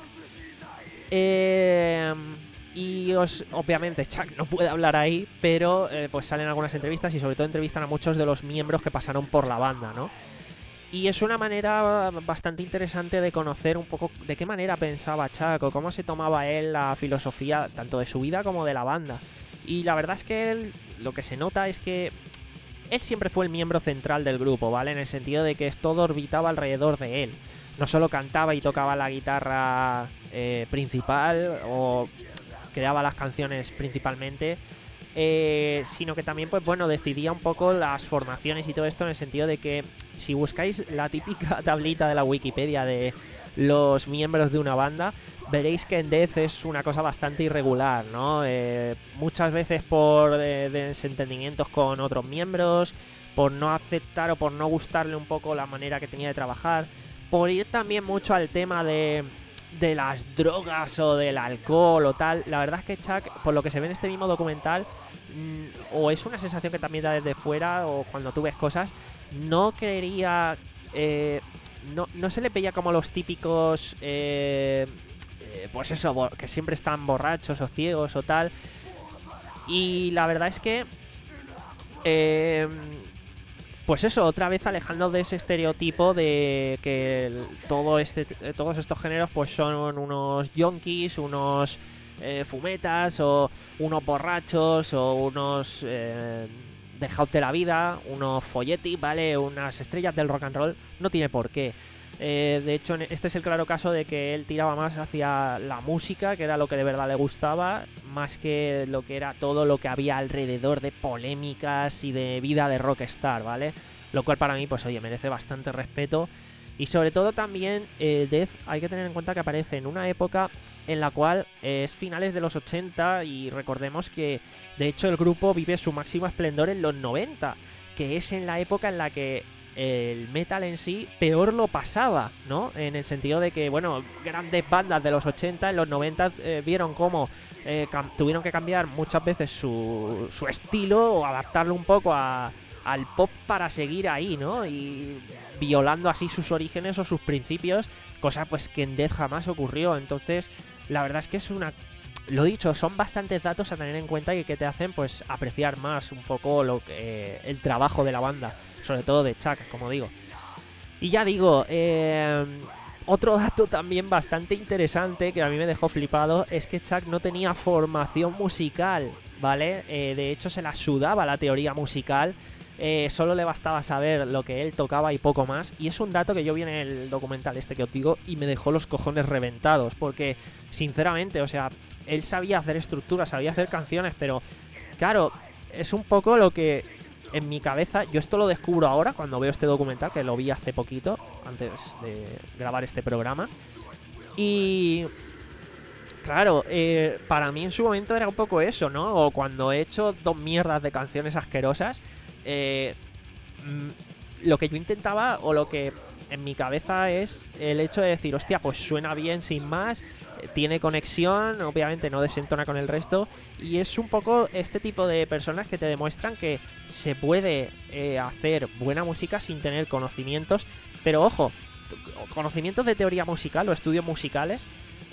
Eh, y os, obviamente Chuck no puede hablar ahí, pero eh, pues salen algunas entrevistas y sobre todo entrevistan a muchos de los miembros que pasaron por la banda, ¿no? Y es una manera bastante interesante de conocer un poco de qué manera pensaba Chuck o cómo se tomaba él la filosofía tanto de su vida como de la banda. Y la verdad es que él, lo que se nota es que él siempre fue el miembro central del grupo, ¿vale? En el sentido de que todo orbitaba alrededor de él. No solo cantaba y tocaba la guitarra eh, principal o creaba las canciones principalmente, eh, sino que también, pues bueno, decidía un poco las formaciones y todo esto, en el sentido de que si buscáis la típica tablita de la Wikipedia de los miembros de una banda, veréis que en Death es una cosa bastante irregular, ¿no? Eh, muchas veces por eh, desentendimientos con otros miembros, por no aceptar o por no gustarle un poco la manera que tenía de trabajar, por ir también mucho al tema de, de las drogas o del alcohol o tal. La verdad es que Chuck, por lo que se ve en este mismo documental, mmm, o es una sensación que también da desde fuera, o cuando tú ves cosas, no quería... Eh, no, no se le veía como los típicos... Eh, eh, pues eso, que siempre están borrachos o ciegos o tal. Y la verdad es que... Eh, pues eso, otra vez alejando de ese estereotipo de que el, todo este, todos estos géneros pues son unos yonkis, unos eh, fumetas o unos borrachos o unos eh, dejaute la vida, unos folletis, ¿vale? Unas estrellas del rock and roll. No tiene por qué. Eh, de hecho, este es el claro caso de que él tiraba más hacia la música, que era lo que de verdad le gustaba, más que lo que era todo lo que había alrededor de polémicas y de vida de rockstar, ¿vale? Lo cual para mí, pues oye, merece bastante respeto. Y sobre todo también eh, Death, hay que tener en cuenta que aparece en una época en la cual eh, es finales de los ochenta, y recordemos que de hecho el grupo vive su máximo esplendor en los noventa, que es en la época en la que el metal en sí peor lo pasaba, ¿no? En el sentido de que, bueno, grandes bandas de los ochenta, en los noventa eh, vieron cómo eh, tuvieron que cambiar muchas veces su, su estilo o adaptarlo un poco a, al pop para seguir ahí, ¿no? Y violando así sus orígenes o sus principios, cosa pues que en Death jamás ocurrió. Entonces, la verdad es que es una... Lo dicho, son bastantes datos a tener en cuenta y que te hacen pues apreciar más un poco lo que, eh, el trabajo de la banda, sobre todo de Chuck, como digo. Y ya digo, eh, otro dato también bastante interesante que a mí me dejó flipado es que Chuck no tenía formación musical, ¿vale? Eh, de hecho se la sudaba la teoría musical, eh, solo le bastaba saber lo que él tocaba y poco más. Y es un dato que yo vi en el documental este que os digo y me dejó los cojones reventados, porque sinceramente, o sea, él sabía hacer estructuras, sabía hacer canciones, pero claro, es un poco lo que en mi cabeza, yo esto lo descubro ahora cuando veo este documental, que lo vi hace poquito, antes de grabar este programa. Y claro, eh, para mí en su momento era un poco eso, ¿no? O cuando he hecho dos mierdas de canciones asquerosas, eh, mmm, lo que yo intentaba, o lo que en mi cabeza es el hecho de decir, hostia, pues suena bien sin más, tiene conexión, obviamente no desentona con el resto, y es un poco este tipo de personas que te demuestran que se puede eh, hacer buena música sin tener conocimientos, pero ojo, conocimientos de teoría musical o estudios musicales,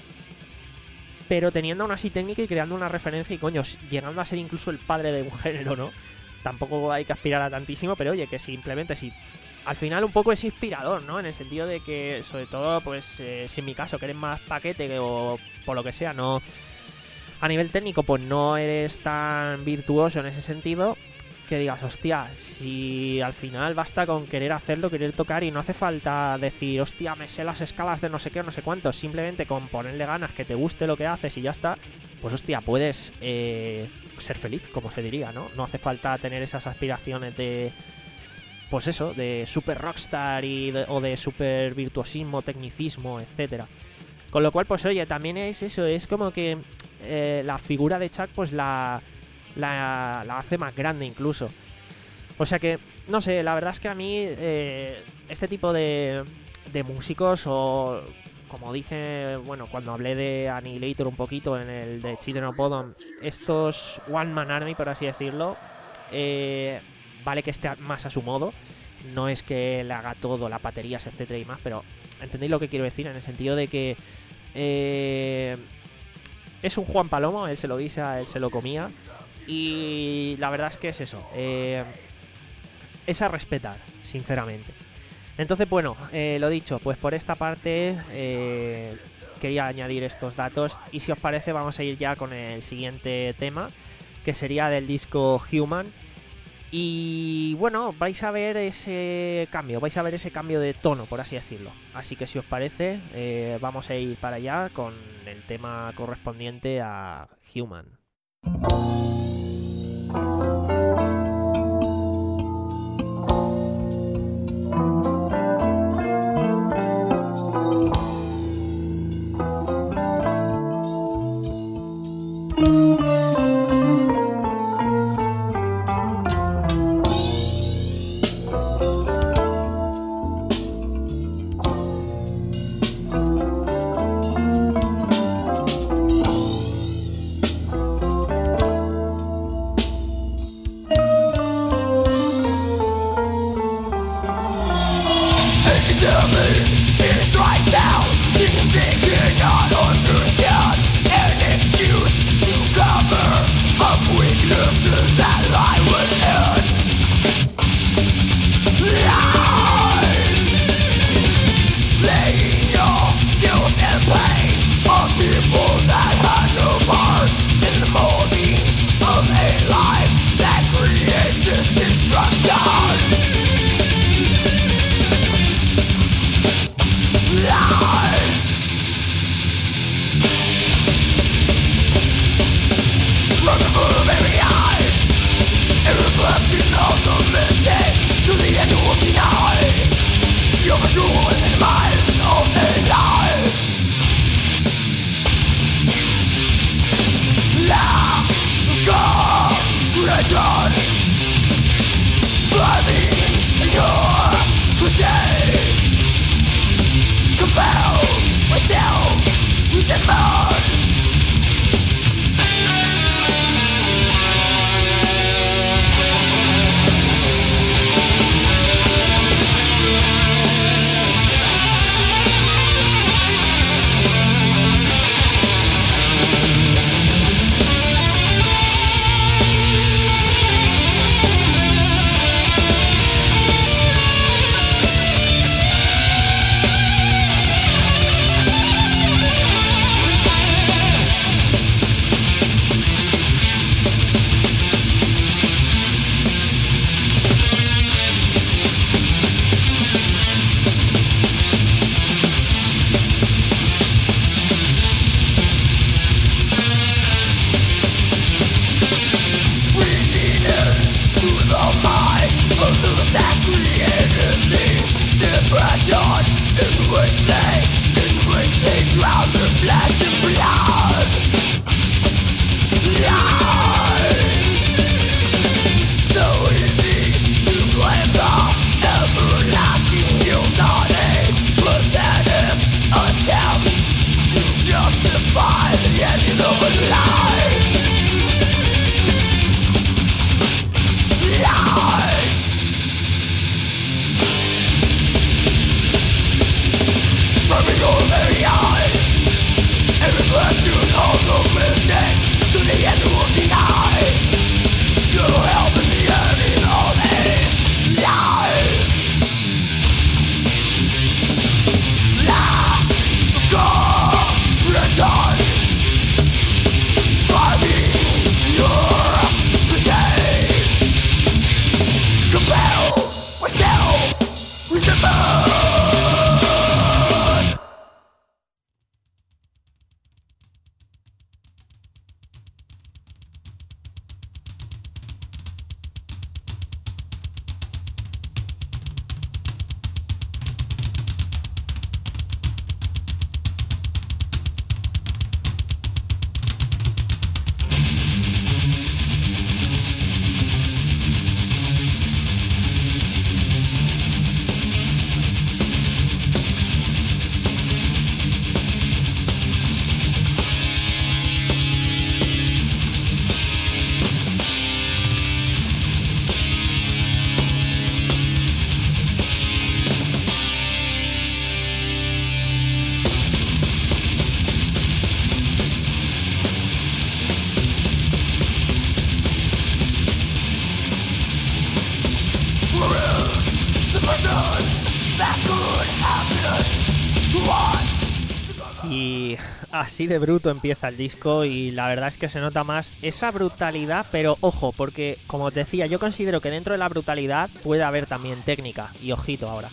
pero teniendo aún así técnica y creando una referencia y coño, llegando a ser incluso el padre de un género, ¿no? Tampoco hay que aspirar a tantísimo, pero oye, que simplemente si... Al final un poco es inspirador, ¿no? En el sentido de que, sobre todo, pues, eh, si en mi caso que eres más paquete que, o por lo que sea, no... A nivel técnico, pues no eres tan virtuoso en ese sentido, que digas, hostia, si al final basta con querer hacerlo, querer tocar y no hace falta decir, hostia, me sé las escalas de no sé qué o no sé cuánto, simplemente con ponerle ganas, que te guste lo que haces y ya está, pues hostia, puedes eh, ser feliz, como se diría, ¿no? No hace falta tener esas aspiraciones de, pues eso, de super rockstar y de, o de super virtuosismo, tecnicismo, etcétera. Con lo cual, pues oye, también es eso, es como que eh, la figura de Chuck, pues la... La, la hace más grande incluso. O sea que, no sé, la verdad es que a mí eh, este tipo de, de músicos, o como dije, bueno, cuando hablé de Annihilator un poquito en el de Children of Bodom, estos One Man Army, por así decirlo, eh, vale que esté más a su modo, no es que le haga todo, las baterías, etcétera y más, pero entendéis lo que quiero decir en el sentido de que eh, es un Juan Palomo, él se lo guisa, él se lo comía. Y la verdad es que es eso, eh, es a respetar, sinceramente. Entonces, bueno, eh, lo dicho, pues por esta parte eh, quería añadir estos datos. Y si os parece, vamos a ir ya con el siguiente tema, que sería del disco Human. Y bueno, vais a ver ese cambio, vais a ver ese cambio de tono, por así decirlo. Así que si os parece, eh, vamos a ir para allá con el tema correspondiente a Human. Y así de bruto empieza el disco y la verdad es que se nota más esa brutalidad, pero ojo, porque como os decía, yo considero que dentro de la brutalidad puede haber también técnica, y ojito ahora.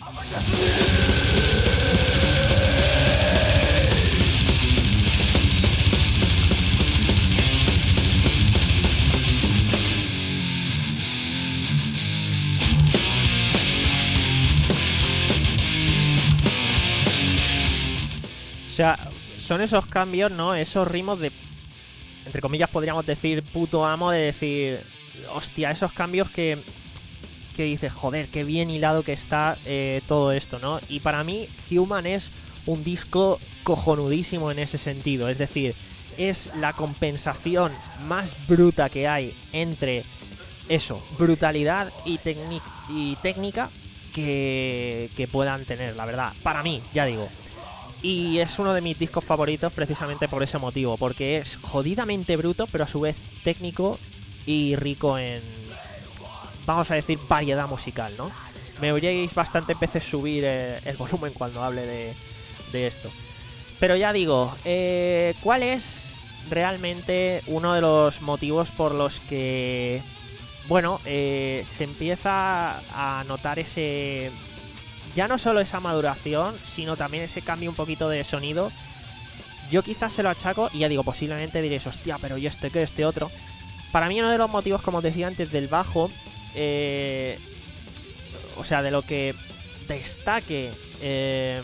O sea, son esos cambios, ¿no? Esos ritmos de, entre comillas, podríamos decir, puto amo, de decir, hostia, esos cambios que, que dices, joder, qué bien hilado que está eh, todo esto, ¿no? Y para mí, Human es un disco cojonudísimo en ese sentido. Es decir, es la compensación más bruta que hay entre eso, brutalidad y, y técnica que, que puedan tener, la verdad. Para mí, ya digo. Y es uno de mis discos favoritos precisamente por ese motivo, porque es jodidamente bruto, pero a su vez técnico y rico en, vamos a decir, variedad musical, ¿no? Me oiréis bastantes veces subir eh, el volumen cuando hable de, de esto. Pero ya digo, eh, ¿cuál es realmente uno de los motivos por los que, bueno, eh, se empieza a notar ese... ya no solo esa maduración, sino también ese cambio un poquito de sonido? Yo quizás se lo achaco, y ya digo, posiblemente diréis, hostia, pero ¿y este qué, este otro? Para mí uno de los motivos, como os decía antes, del bajo, eh, o sea, de lo que destaque, eh,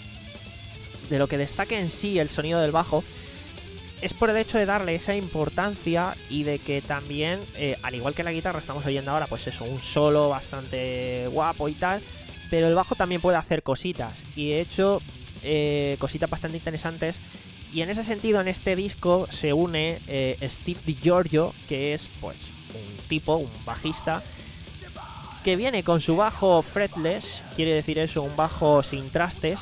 de lo que destaque en sí el sonido del bajo, es por el hecho de darle esa importancia y de que también, eh, al igual que la guitarra, estamos oyendo ahora, pues eso, un solo bastante guapo y tal, pero el bajo también puede hacer cositas, y de hecho eh, cositas bastante interesantes. Y en ese sentido, en este disco se une eh, Steve DiGiorgio, que es pues un tipo, un bajista, que viene con su bajo fretless, quiere decir eso, un bajo sin trastes.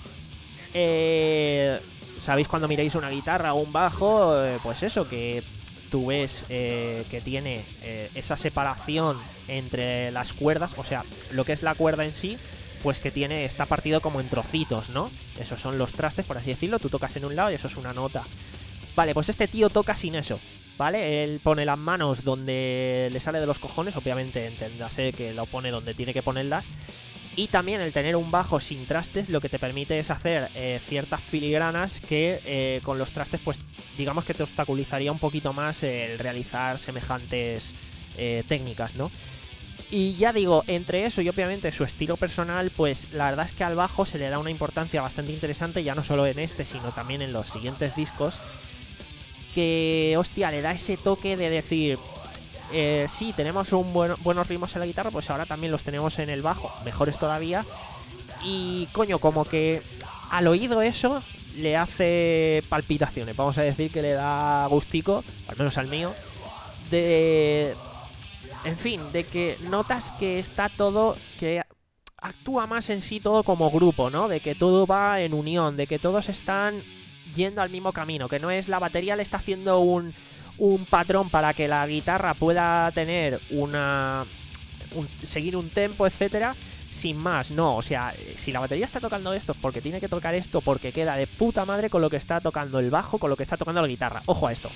Eh, Sabéis, cuando miréis una guitarra o un bajo, eh, pues eso, que tú ves eh, que tiene eh, esa separación entre las cuerdas, o sea, lo que es la cuerda en sí, pues que tiene, está partido como en trocitos, ¿no? Esos son los trastes, por así decirlo, tú tocas en un lado y eso es una nota. Vale, pues este tío toca sin eso, ¿vale? Él pone las manos donde le sale de los cojones, obviamente enténdase que lo pone donde tiene que ponerlas. Y también el tener un bajo sin trastes lo que te permite es hacer eh, ciertas filigranas que eh, con los trastes, pues digamos que te obstaculizaría un poquito más el realizar semejantes eh, técnicas, ¿no? Y ya digo, entre eso y obviamente su estilo personal, pues la verdad es que al bajo se le da una importancia bastante interesante, ya no solo en este, sino también en los siguientes discos, que, hostia, le da ese toque de decir... Eh, sí, tenemos un buen, buenos ritmos en la guitarra, pues ahora también los tenemos en el bajo, mejores todavía. Y coño, como que al oído eso le hace palpitaciones, vamos a decir que le da gustico, al menos al mío, de... En fin, de que notas que está todo, que actúa más en sí todo como grupo, ¿no? De que todo va en unión, de que todos están yendo al mismo camino, que no es la batería le está haciendo un... un patrón para que la guitarra pueda tener una un, seguir un tempo, etcétera, sin más, no, o sea, si la batería está tocando esto es porque tiene que tocar esto, porque queda de puta madre con lo que está tocando el bajo, con lo que está tocando la guitarra. Ojo a esto.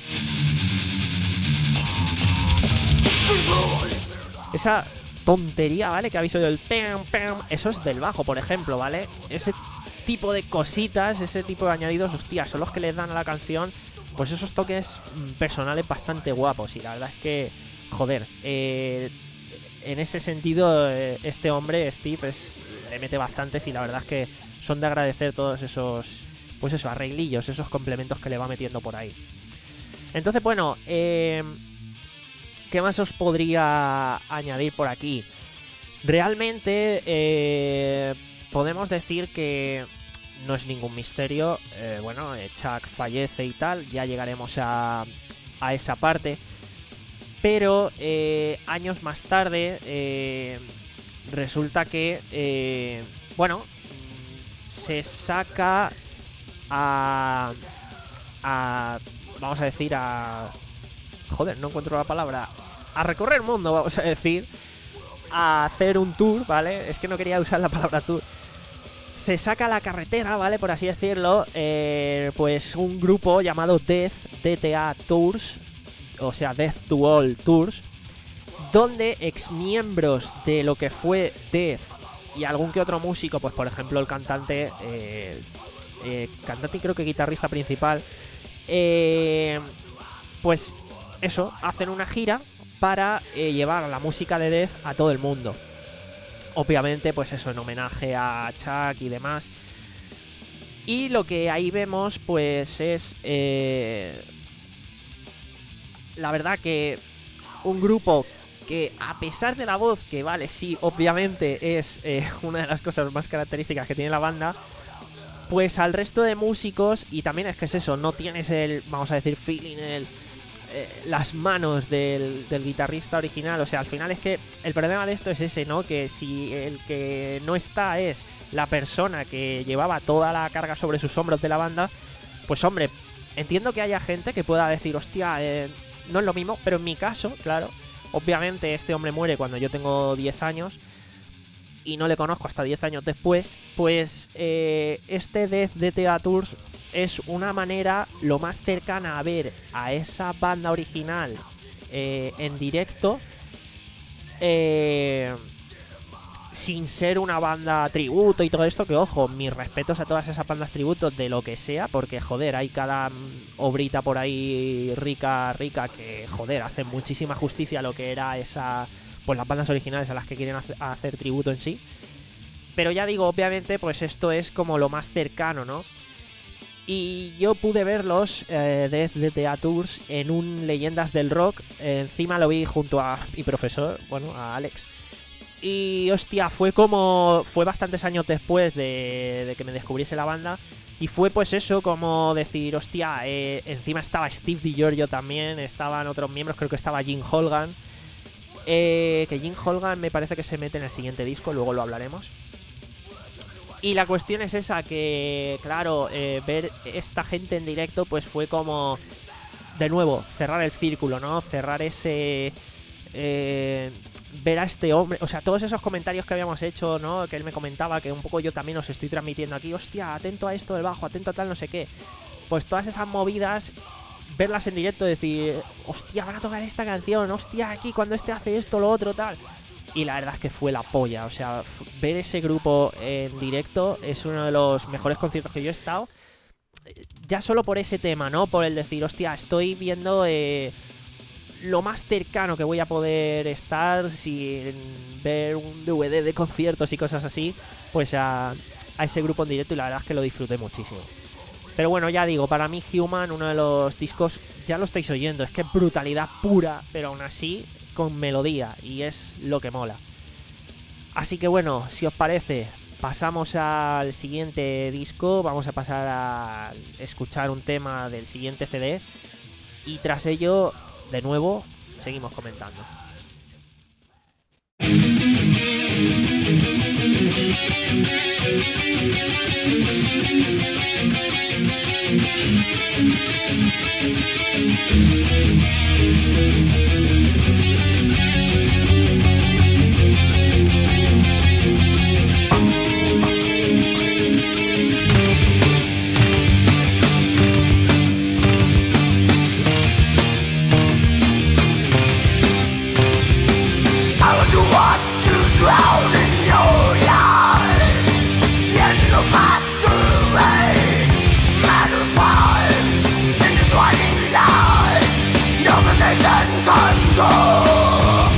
Esa tontería, ¿vale? Que habéis oído el pam, pam, eso es del bajo, por ejemplo, ¿vale? Ese tipo de cositas, ese tipo de añadidos, hostia, son los que le dan a la canción pues esos toques personales bastante guapos. Y la verdad es que, joder, eh, en ese sentido eh, este hombre, Steve, es, le mete bastantes, y la verdad es que son de agradecer todos esos, pues esos arreglillos, esos complementos que le va metiendo por ahí. Entonces, bueno, eh, ¿qué más os podría añadir por aquí? Realmente eh, podemos decir que no es ningún misterio, eh, bueno, eh, Chuck fallece y tal, ya llegaremos a, a esa parte, pero eh, años más tarde eh, resulta que, eh, bueno, se saca a, a, vamos a decir, a, joder, no encuentro la palabra, a recorrer el mundo, vamos a decir, a hacer un tour, ¿vale? Es que no quería usar la palabra tour. se saca a la carretera, ¿vale? Por así decirlo, eh, pues un grupo llamado Death, D T A Tours, o sea, Death to All Tours, donde exmiembros de lo que fue Death y algún que otro músico, pues por ejemplo el cantante, eh, eh, cantante y creo que guitarrista principal, eh, pues eso, hacen una gira para eh, llevar la música de Death a todo el mundo. Obviamente, pues eso, en homenaje a Chuck y demás. Y lo que ahí vemos, pues es... Eh, la verdad que un grupo que, a pesar de la voz, que vale, sí, obviamente es eh, una de las cosas más características que tiene la banda, pues al resto de músicos, y también es que es eso, no tienes el, vamos a decir, feeling, el... Eh, las manos del, del guitarrista original. O sea, al final es que el problema de esto es ese, ¿no? Que si el que no está es la persona que llevaba toda la carga sobre sus hombros de la banda, pues hombre, entiendo que haya gente que pueda decir, hostia, eh, no es lo mismo, pero en mi caso, claro, obviamente este hombre muere cuando yo tengo diez años y no le conozco hasta diez años después, pues eh, este Death D T A Tours es una manera lo más cercana a ver a esa banda original eh, en directo, eh, sin ser una banda tributo y todo esto, que ojo, mis respetos a todas esas bandas tributos de lo que sea, porque joder, hay cada obrita por ahí rica, rica, que joder, hace muchísima justicia a lo que era esa, pues las bandas originales a las que quieren hacer, hacer tributo en sí. Pero ya digo, obviamente, pues esto es como lo más cercano, ¿no? Y yo pude verlos, eh, Death D T A Tours, en un Leyendas del Rock. Eh, encima lo vi junto a mi profesor, bueno, a Alex. Y hostia, fue como... Fue bastantes años después de, de que me descubriese la banda. Y fue pues eso, como decir, hostia, eh, encima estaba Steve DiGiorgio también, estaban otros miembros, creo que estaba Jim Holgan. Eh, que Jim Holgan me parece que se mete en el siguiente disco, luego lo hablaremos. Y la cuestión es esa, que claro, eh, ver esta gente en directo pues fue como, de nuevo, cerrar el círculo, ¿no? Cerrar ese... Eh, ver a este hombre, o sea, todos esos comentarios que habíamos hecho, ¿no? Que él me comentaba, que un poco yo también os estoy transmitiendo aquí, hostia, atento a esto del bajo, atento a tal, no sé qué. Pues todas esas movidas, verlas en directo, decir, hostia, van a tocar esta canción, hostia, aquí cuando este hace esto, lo otro, tal... Y la verdad es que fue la polla, o sea, ver ese grupo en directo es uno de los mejores conciertos que yo he estado. Ya solo por ese tema, ¿no? Por el decir, hostia, estoy viendo eh, lo más cercano que voy a poder estar sin ver un D V D de conciertos y cosas así, pues a, a ese grupo en directo, y la verdad es que lo disfruté muchísimo. Pero bueno, ya digo, para mí Human, uno de los discos, ya lo estáis oyendo, es que es brutalidad pura, pero aún así con melodía, y es lo que mola. Así que bueno, si os parece, pasamos al siguiente disco. Vamos a pasar a escuchar un tema del siguiente C D, y tras ello, de nuevo, seguimos comentando. Drown in your life, in the masquerade, matter of time, intertwining lies, domination, control.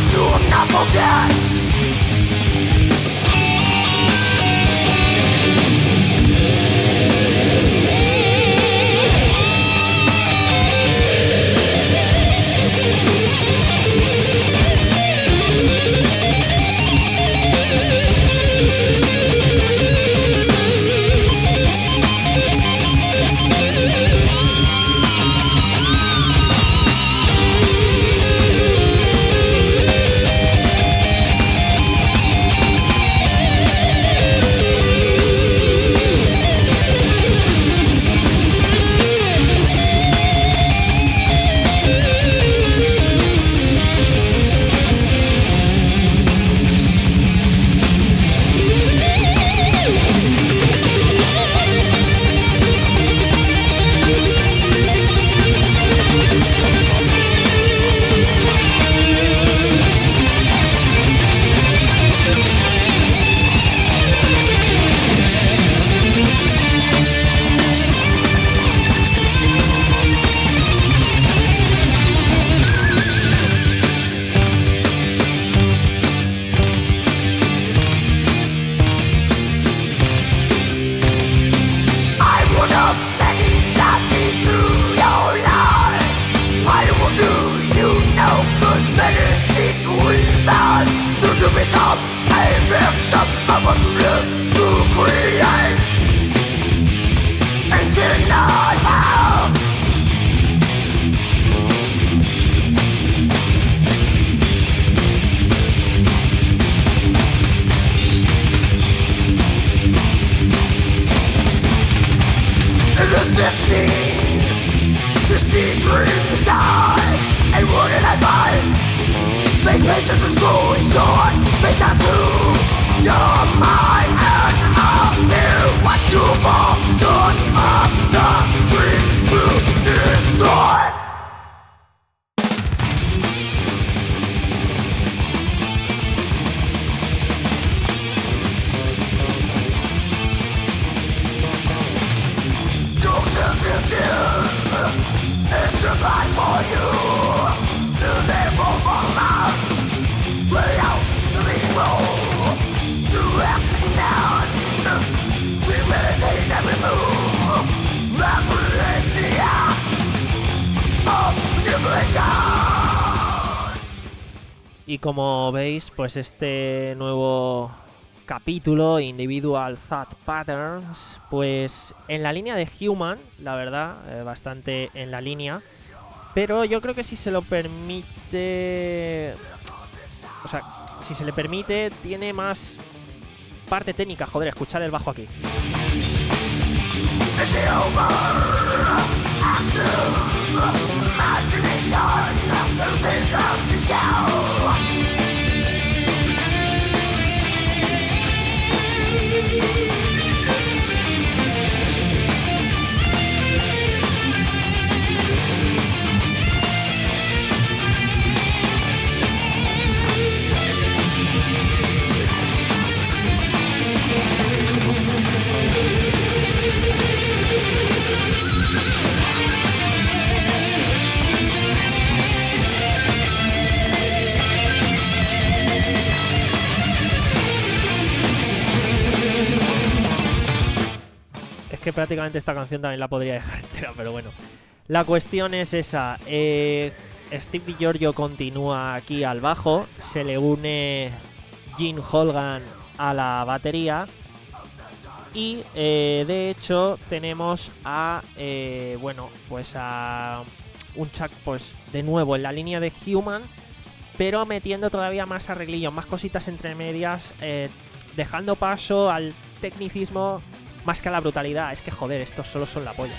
you'll not forget. Y como veis, pues este nuevo capítulo, Individual Thought Patterns, pues en la línea de Human, la verdad, eh, bastante en la línea, pero yo creo que si se lo permite, o sea, si se le permite, tiene más parte técnica. Joder, escuchar el bajo aquí. Que prácticamente esta canción también la podría dejar entera, pero bueno. La cuestión es esa. Eh, Steve DiGiorgio continúa aquí al bajo. Se le une Gene Holgan a la batería. Y eh, de hecho tenemos a... Eh, bueno, pues a un Chuck, pues de nuevo en la línea de Human, pero metiendo todavía más arreglillos, más cositas entre medias, eh, dejando paso al tecnicismo más que a la brutalidad. Es que joder, estos solo son la polla.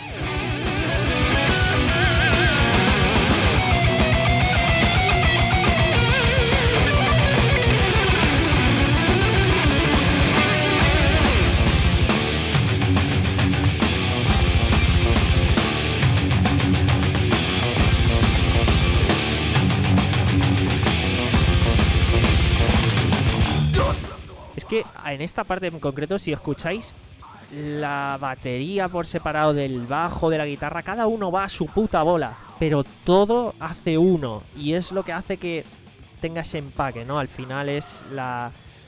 Es que en esta parte en concreto, si escucháis la batería por separado del bajo, de la guitarra, cada uno va a su puta bola, pero todo hace uno, y es lo que hace que tenga ese empaque, ¿no? Al final es la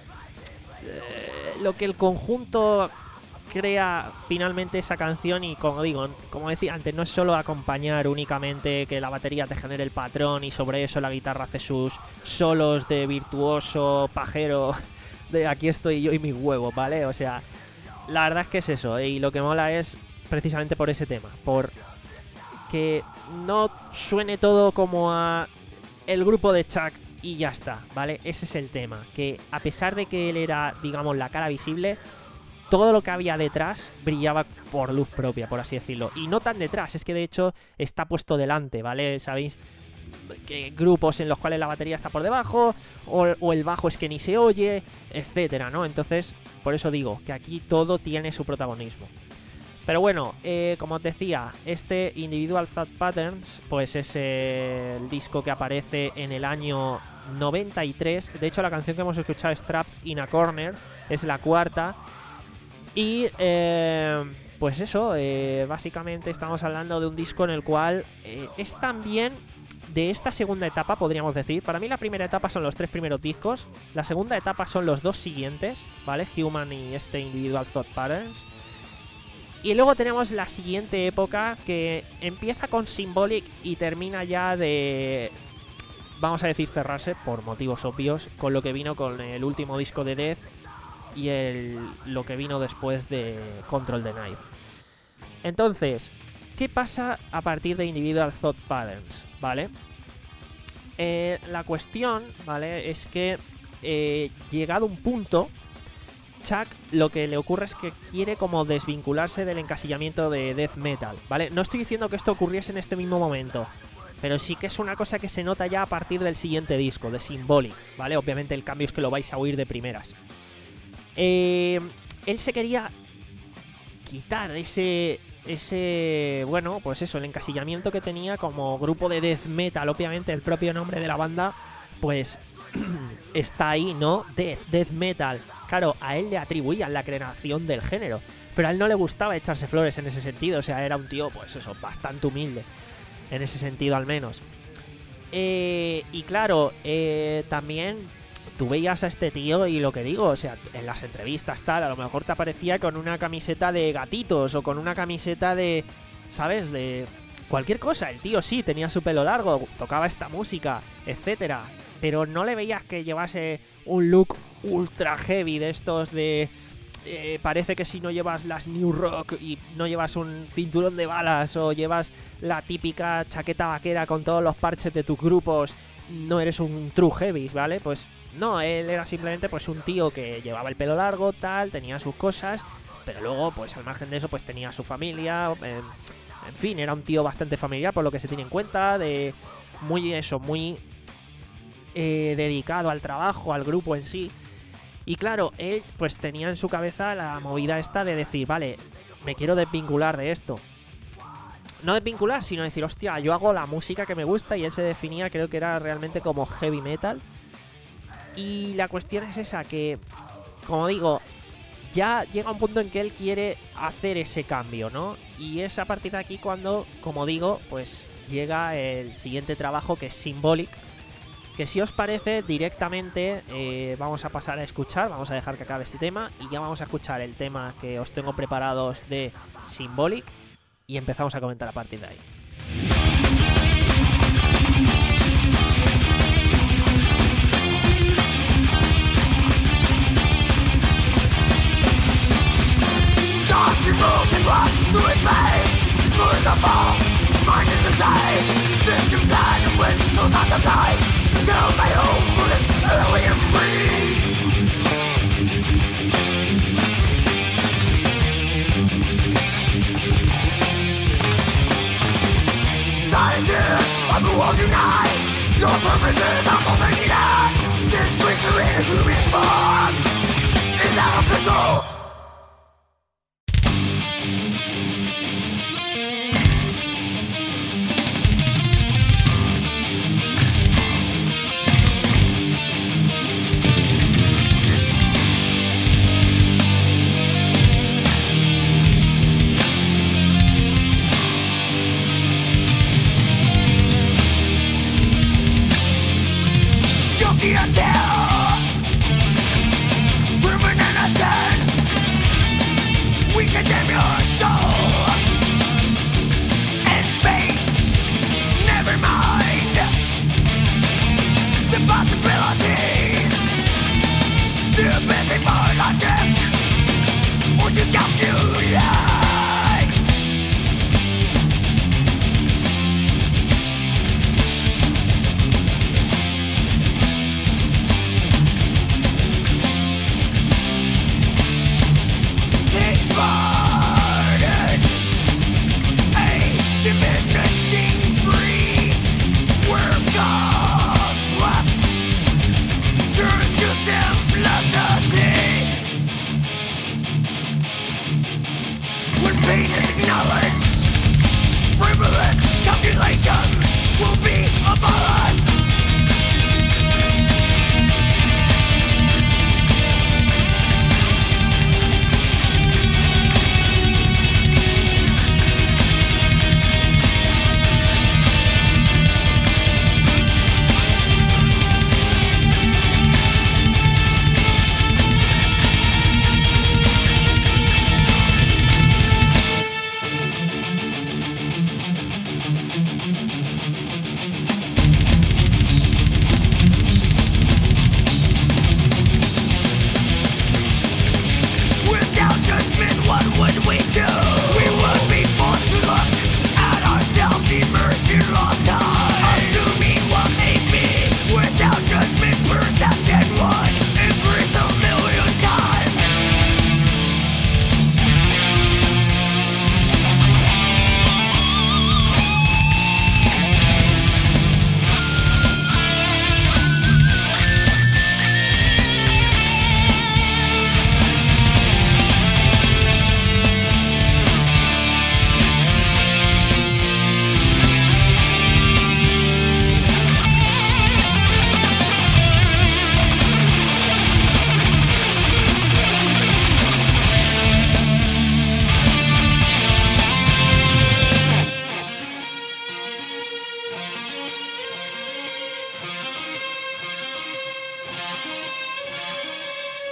eh, lo que el conjunto crea finalmente esa canción. Y como digo, como decía antes, no es solo acompañar únicamente, que la batería te genere el patrón y sobre eso la guitarra hace sus solos de virtuoso pajero de aquí estoy yo y mis huevos, ¿vale? O sea, la verdad es que es eso, ¿eh? Y lo que mola es precisamente por ese tema, por que no suene todo como a el grupo de Chuck y ya está, ¿vale? Ese es el tema, que a pesar de que él era, digamos, la cara visible, todo lo que había detrás brillaba por luz propia, por así decirlo. Y no tan detrás, es que de hecho está puesto delante, ¿vale? ¿Sabéis? Que grupos en los cuales la batería está por debajo, o, o el bajo es que ni se oye, etcétera, ¿no? Entonces, por eso digo que aquí todo tiene su protagonismo. Pero bueno, eh, como os decía, este Individual Thought Patterns, pues es eh, el disco que aparece en el año noventa y tres. De hecho, la canción que hemos escuchado es Trapped in a Corner, es la cuarta. Y eh, pues eso, eh, básicamente estamos hablando de un disco en el cual eh, es también de esta segunda etapa, podríamos decir. Para mí la primera etapa son los tres primeros discos, la segunda etapa son los dos siguientes, ¿vale? Human y este Individual Thought Patterns. Y luego tenemos la siguiente época que empieza con Symbolic y termina ya de, vamos a decir, cerrarse por motivos obvios con lo que vino con el último disco de Death y el, lo que vino después de Control the Night. Entonces, ¿qué pasa a partir de Individual Thought Patterns? ¿Vale? Eh, la cuestión, ¿vale? Es que eh, llegado un punto, Chuck lo que le ocurre es que quiere como desvincularse del encasillamiento de death metal, ¿vale? No estoy diciendo que esto ocurriese en este mismo momento, pero sí que es una cosa que se nota ya a partir del siguiente disco, de Symbolic, ¿vale? Obviamente el cambio es que lo vais a oír de primeras. Eh, él se quería quitar ese, ese, bueno, pues eso, el encasillamiento que tenía como grupo de death metal. Obviamente el propio nombre de la banda, pues está ahí, ¿no? Death, death metal. Claro, a él le atribuían la creación del género, pero a él no le gustaba echarse flores en ese sentido. O sea, era un tío, pues eso, bastante humilde, en ese sentido al menos. Eh, y claro, eh, también tú veías a este tío y lo que digo, o sea, en las entrevistas tal, a lo mejor te aparecía con una camiseta de gatitos o con una camiseta de, ¿sabes? De cualquier cosa. El tío sí, tenía su pelo largo, tocaba esta música, etcétera, pero no le veías que llevase un look ultra heavy de estos de... Eh, parece que si no llevas las New Rock y no llevas un cinturón de balas o llevas la típica chaqueta vaquera con todos los parches de tus grupos, no eres un true heavy, ¿vale? Pues no, él era simplemente pues un tío que llevaba el pelo largo, tal, tenía sus cosas, pero luego pues al margen de eso pues tenía su familia, eh, en fin, era un tío bastante familiar por lo que se tiene en cuenta, de muy eso, muy eh, dedicado al trabajo, al grupo en sí. Y claro, él pues tenía en su cabeza la movida esta de decir, vale, me quiero desvincular de esto. No desvincular, sino decir, hostia, yo hago la música que me gusta, y él se definía, creo que era realmente como heavy metal. Y la cuestión es esa, que, como digo, ya llega un punto en que él quiere hacer ese cambio, ¿no? Y es a partir de aquí cuando, como digo, pues llega el siguiente trabajo, que es Symbolic, que si os parece, directamente eh, vamos a pasar a escuchar, vamos a dejar que acabe este tema, y ya vamos a escuchar el tema que os tengo preparados de Symbolic, y empezamos a comentar a partir de ahí. Your purpose is abomination. This creature in a human form is out of control. Your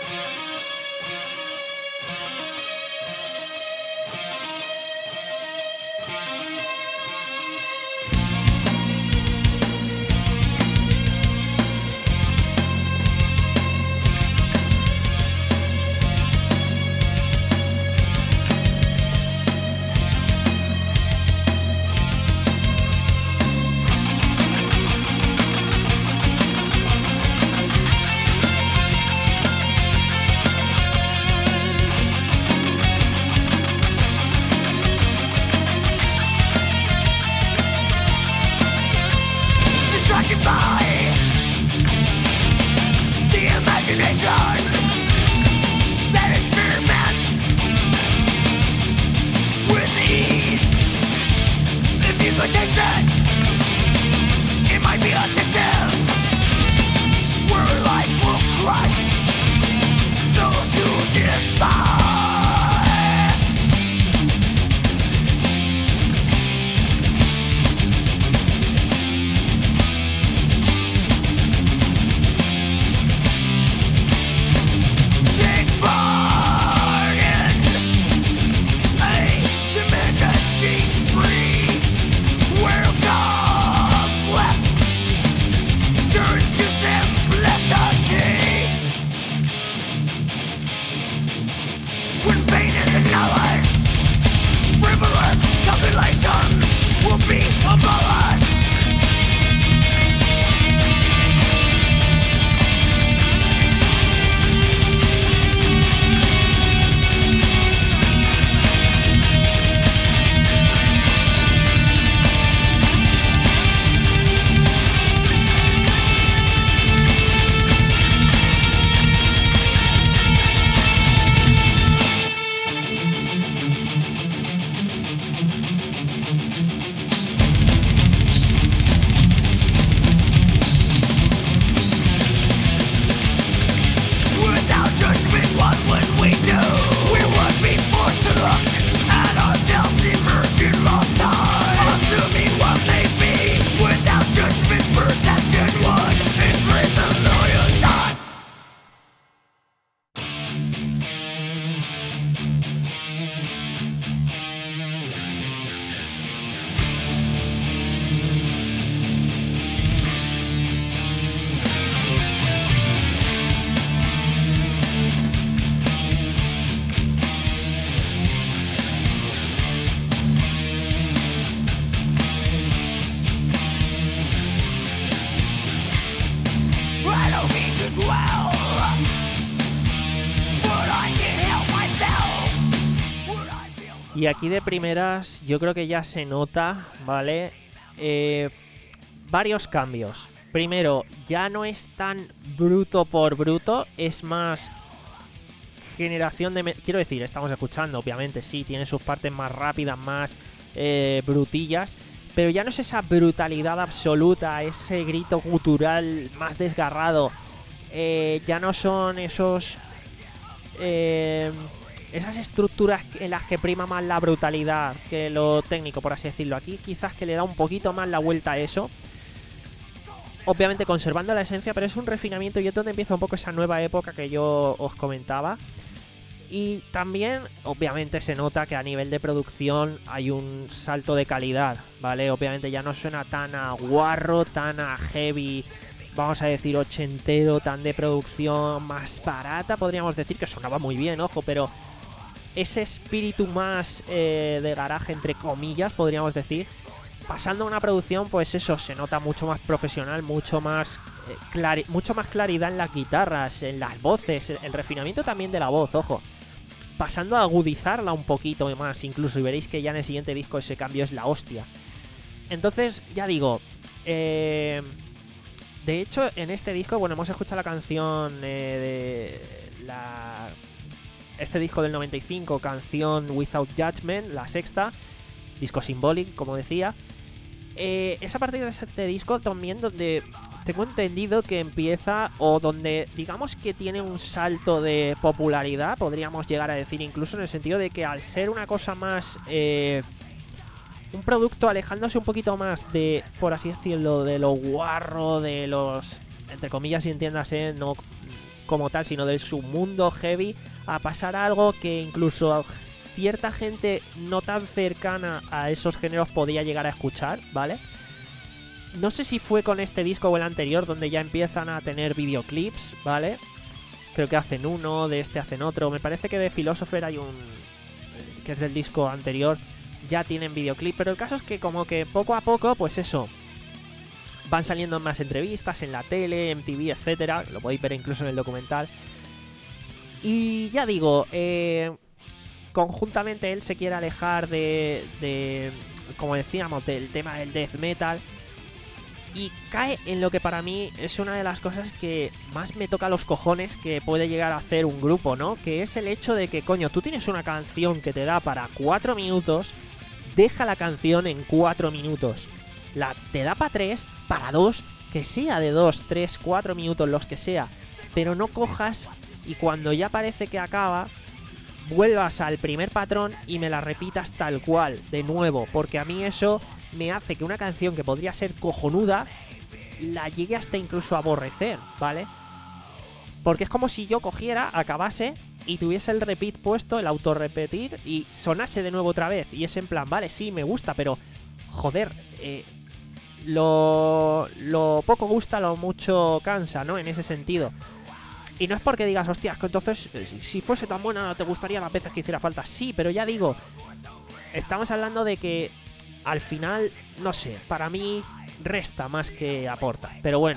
Y aquí de primeras yo creo que ya se nota, ¿vale? Eh, varios cambios. Primero, ya no es tan bruto por bruto, es más generación de... Me- Quiero decir, estamos escuchando, obviamente, sí, tiene sus partes más rápidas, más eh, brutillas, pero ya no es esa brutalidad absoluta, ese grito gutural más desgarrado. Eh, ya no son esos... Eh, esas estructuras en las que prima más la brutalidad que lo técnico, por así decirlo. Aquí quizás que le da un poquito más la vuelta a eso. Obviamente conservando la esencia, pero es un refinamiento y es donde empieza un poco esa nueva época que yo os comentaba. Y también, obviamente, se nota que a nivel de producción hay un salto de calidad, ¿vale? Obviamente ya no suena tan a guarro, tan a heavy, vamos a decir ochentero, tan de producción más barata, podríamos decir, que sonaba muy bien, ojo, pero ese espíritu más eh, de garaje, entre comillas, podríamos decir, pasando a una producción, pues eso, se nota mucho más profesional, mucho más eh, clari- mucho más claridad en las guitarras, en las voces, el, el refinamiento también de la voz, ojo. Pasando a agudizarla un poquito más incluso, y veréis que ya en el siguiente disco ese cambio es la hostia. Entonces, ya digo, eh, de hecho, en este disco, bueno, hemos escuchado la canción eh, de la... este disco del noventa y cinco, canción Without Judgment, la sexta, disco Symbolic, como decía. Eh, esa parte de este disco también donde tengo entendido que empieza, o donde digamos que tiene un salto de popularidad, podríamos llegar a decir, incluso en el sentido de que al ser una cosa más... Eh, un producto alejándose un poquito más de, por así decirlo, de lo guarro, de los, entre comillas y entiéndase, no como tal, sino del submundo heavy, a pasar a algo que incluso cierta gente no tan cercana a esos géneros podía llegar a escuchar, ¿vale? No sé si fue con este disco o el anterior, donde ya empiezan a tener videoclips, ¿vale? Creo que hacen uno, de este hacen otro. Me parece que de Philosopher hay un... que es del disco anterior, ya tienen videoclip. Pero el caso es que como que poco a poco, pues eso, van saliendo más entrevistas en la tele, M T V, etcétera. Lo podéis ver incluso en el documental. Y ya digo, eh, conjuntamente él se quiere alejar de, de, como decíamos, del tema del death metal. Y cae en lo que para mí es una de las cosas que más me toca los cojones que puede llegar a hacer un grupo, ¿no? Que es el hecho de que, coño, tú tienes una canción que te da para cuatro minutos, deja la canción en cuatro minutos. La, te da para tres, para dos, que sea de dos, tres, cuatro minutos, los que sea. Pero no cojas y cuando ya parece que acaba, vuelvas al primer patrón y me la repitas tal cual, de nuevo. Porque a mí eso me hace que una canción que podría ser cojonuda la llegue hasta incluso a aborrecer, ¿vale? Porque es como si yo cogiera, acabase y tuviese el repeat puesto, el autorrepetir, y sonase de nuevo otra vez. Y es en plan, vale, sí, me gusta, pero joder, eh, lo, lo poco gusta, lo mucho cansa, ¿no? En ese sentido. Y no es porque digas, hostias, que entonces si fuese tan buena te gustaría las veces que hiciera falta. Sí, pero ya digo, estamos hablando de que al final, no sé, para mí resta más que aporta. Pero bueno,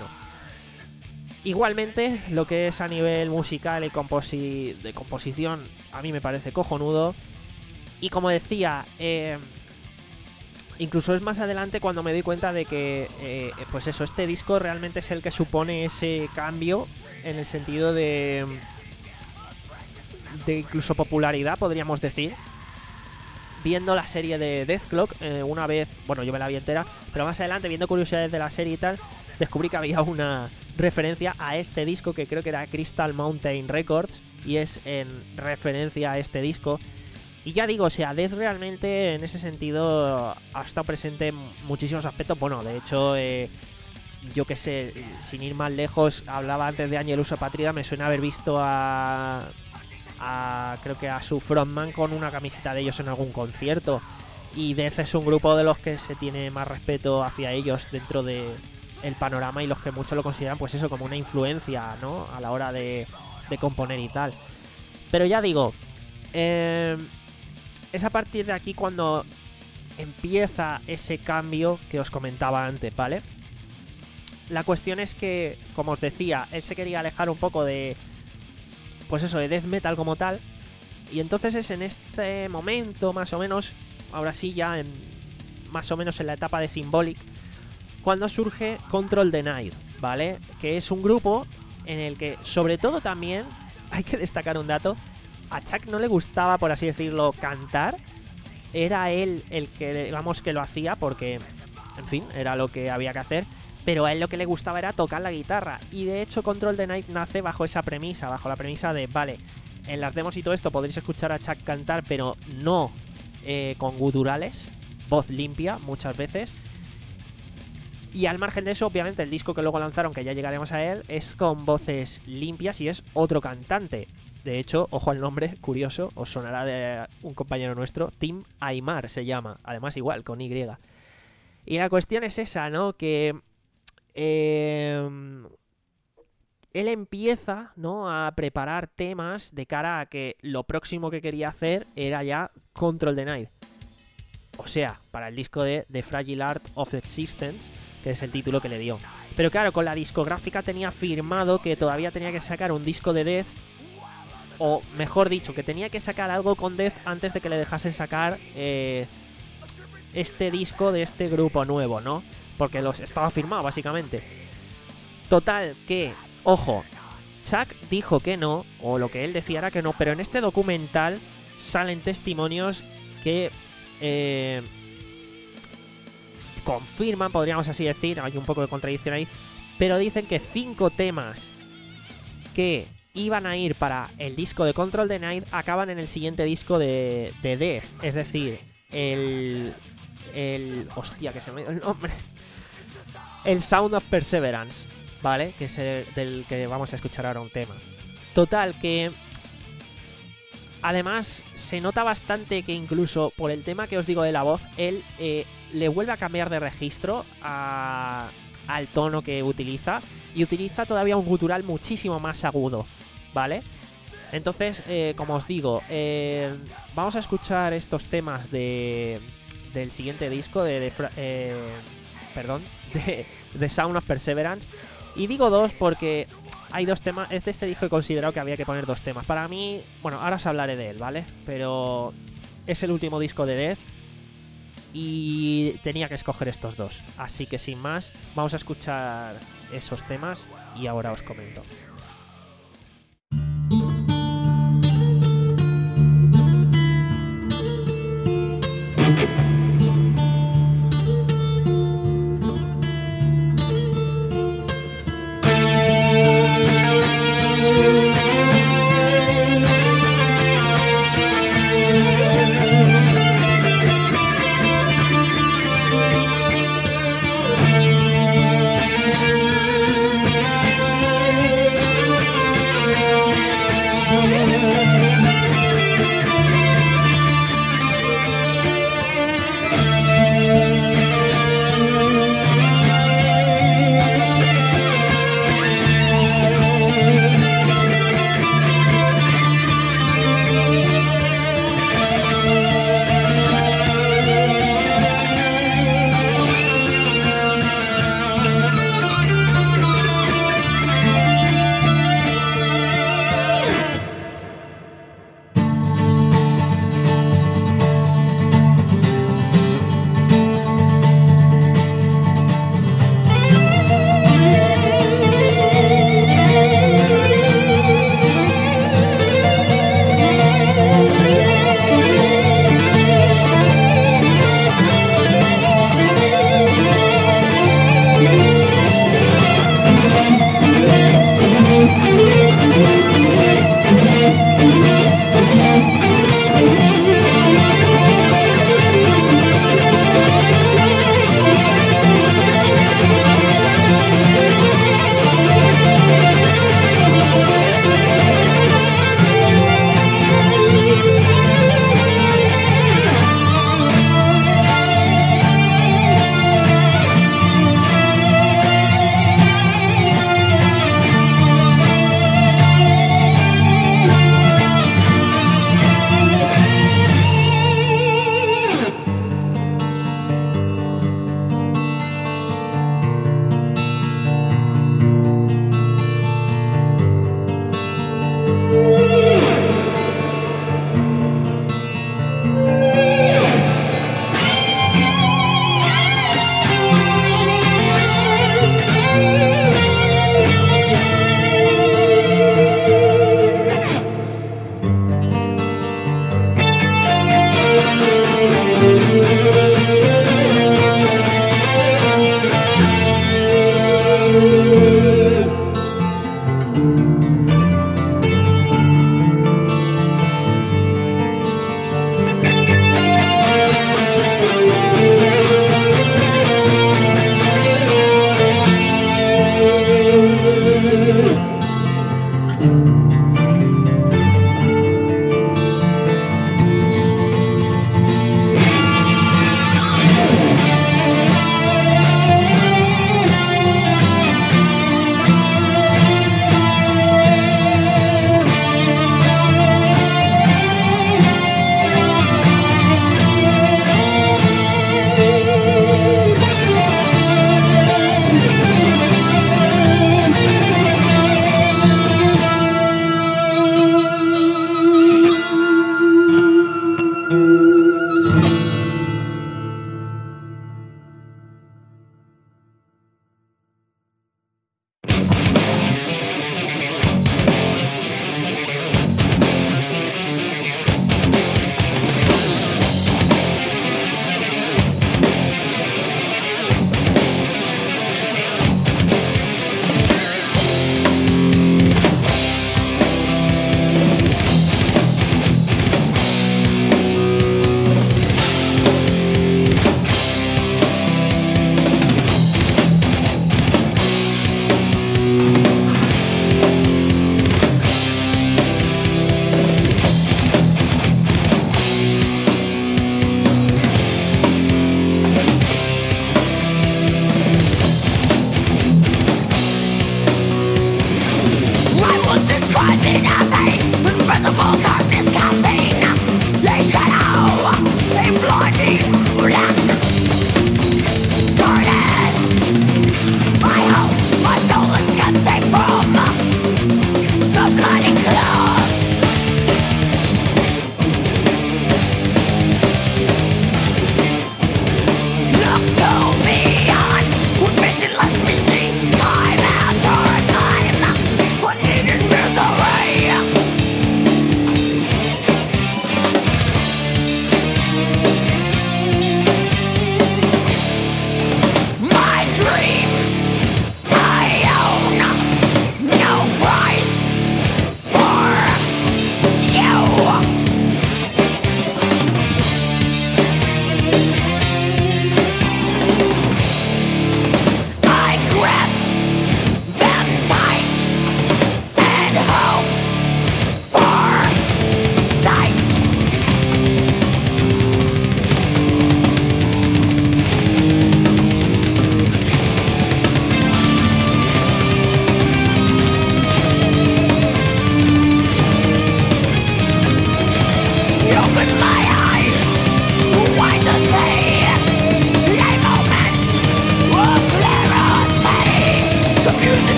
igualmente lo que es a nivel musical y composi- de composición a mí me parece cojonudo. Y como decía, eh, incluso es más adelante cuando me doy cuenta de que, eh, pues eso, este disco realmente es el que supone ese cambio en el sentido de, de incluso popularidad, podríamos decir. Viendo la serie de Dethklok, eh, una vez, bueno, yo me la vi entera, pero más adelante, viendo curiosidades de la serie y tal, descubrí que había una referencia a este disco que creo que era Crystal Mountain Records, y es en referencia a este disco. Y ya digo, o sea, Death realmente en ese sentido ha estado presente en muchísimos aspectos. Bueno, de hecho, eh, yo que sé, sin ir más lejos, hablaba antes de Angelus Apatrida, me suena haber visto a... A, creo que a su frontman con una camiseta de ellos en algún concierto. Y Death es un grupo de los que se tiene más respeto hacia ellos dentro de el panorama, y los que muchos lo consideran, pues eso, como una influencia, ¿no? A la hora de, de componer y tal. Pero ya digo, eh, es a partir de aquí cuando empieza ese cambio que os comentaba antes, ¿vale? La cuestión es que, como os decía, él se quería alejar un poco de, pues eso, de death metal como tal. Y entonces es en este momento, más o menos, ahora sí ya en, más o menos en la etapa de Symbolic, cuando surge Control Denied, ¿vale? Que es un grupo en el que, sobre todo también, hay que destacar un dato, a Chuck no le gustaba, por así decirlo, cantar. Era él el que, digamos, que lo hacía porque, en fin, era lo que había que hacer. Pero a él lo que le gustaba era tocar la guitarra. Y de hecho Control Denied nace bajo esa premisa, bajo la premisa de, vale, en las demos y todo esto podréis escuchar a Chuck cantar, pero no eh, con guturales, voz limpia muchas veces. Y al margen de eso, obviamente el disco que luego lanzaron, que ya llegaremos a él, es con voces limpias y es otro cantante. De hecho, ojo al nombre, curioso, os sonará de un compañero nuestro, Tim Aymar se llama, además igual, con Y. Y la cuestión es esa, ¿no? Que Eh, él empieza, ¿no?, a preparar temas de cara a que lo próximo que quería hacer era ya Control Denied. O sea, para el disco de The Fragile Art of Existence, que es el título que le dio. Pero claro, con la discográfica tenía firmado que todavía tenía que sacar un disco de Death, o mejor dicho, que tenía que sacar algo con Death antes de que le dejasen sacar eh, este disco de este grupo nuevo, ¿no? Porque los estaba firmado, básicamente. Total, que, ojo, Chuck dijo que no, o lo que él decía era que no, pero en este documental salen testimonios que eh, confirman, podríamos así decir, hay un poco de contradicción ahí, pero dicen que cinco temas que iban a ir para el disco de Control Denied acaban en el siguiente disco de, de Death. Es decir, el... el... hostia, que se me dio el nombre... El Sound of Perseverance, ¿vale? Que es el del que vamos a escuchar ahora un tema. Total, que además se nota bastante que incluso por el tema que os digo de la voz, él eh, le vuelve a cambiar de registro a, al tono que utiliza y utiliza todavía un gutural muchísimo más agudo, ¿vale? Entonces, eh, como os digo, eh, vamos a escuchar estos temas de del siguiente disco de, de eh, perdón, de, de Sound of Perseverance. Y digo dos porque hay dos temas. Este, este disco he considerado que había que poner dos temas. Para mí, bueno, ahora os hablaré de él, ¿vale? Pero es el último disco de Death y tenía que escoger estos dos. Así que sin más, vamos a escuchar esos temas y ahora os comento.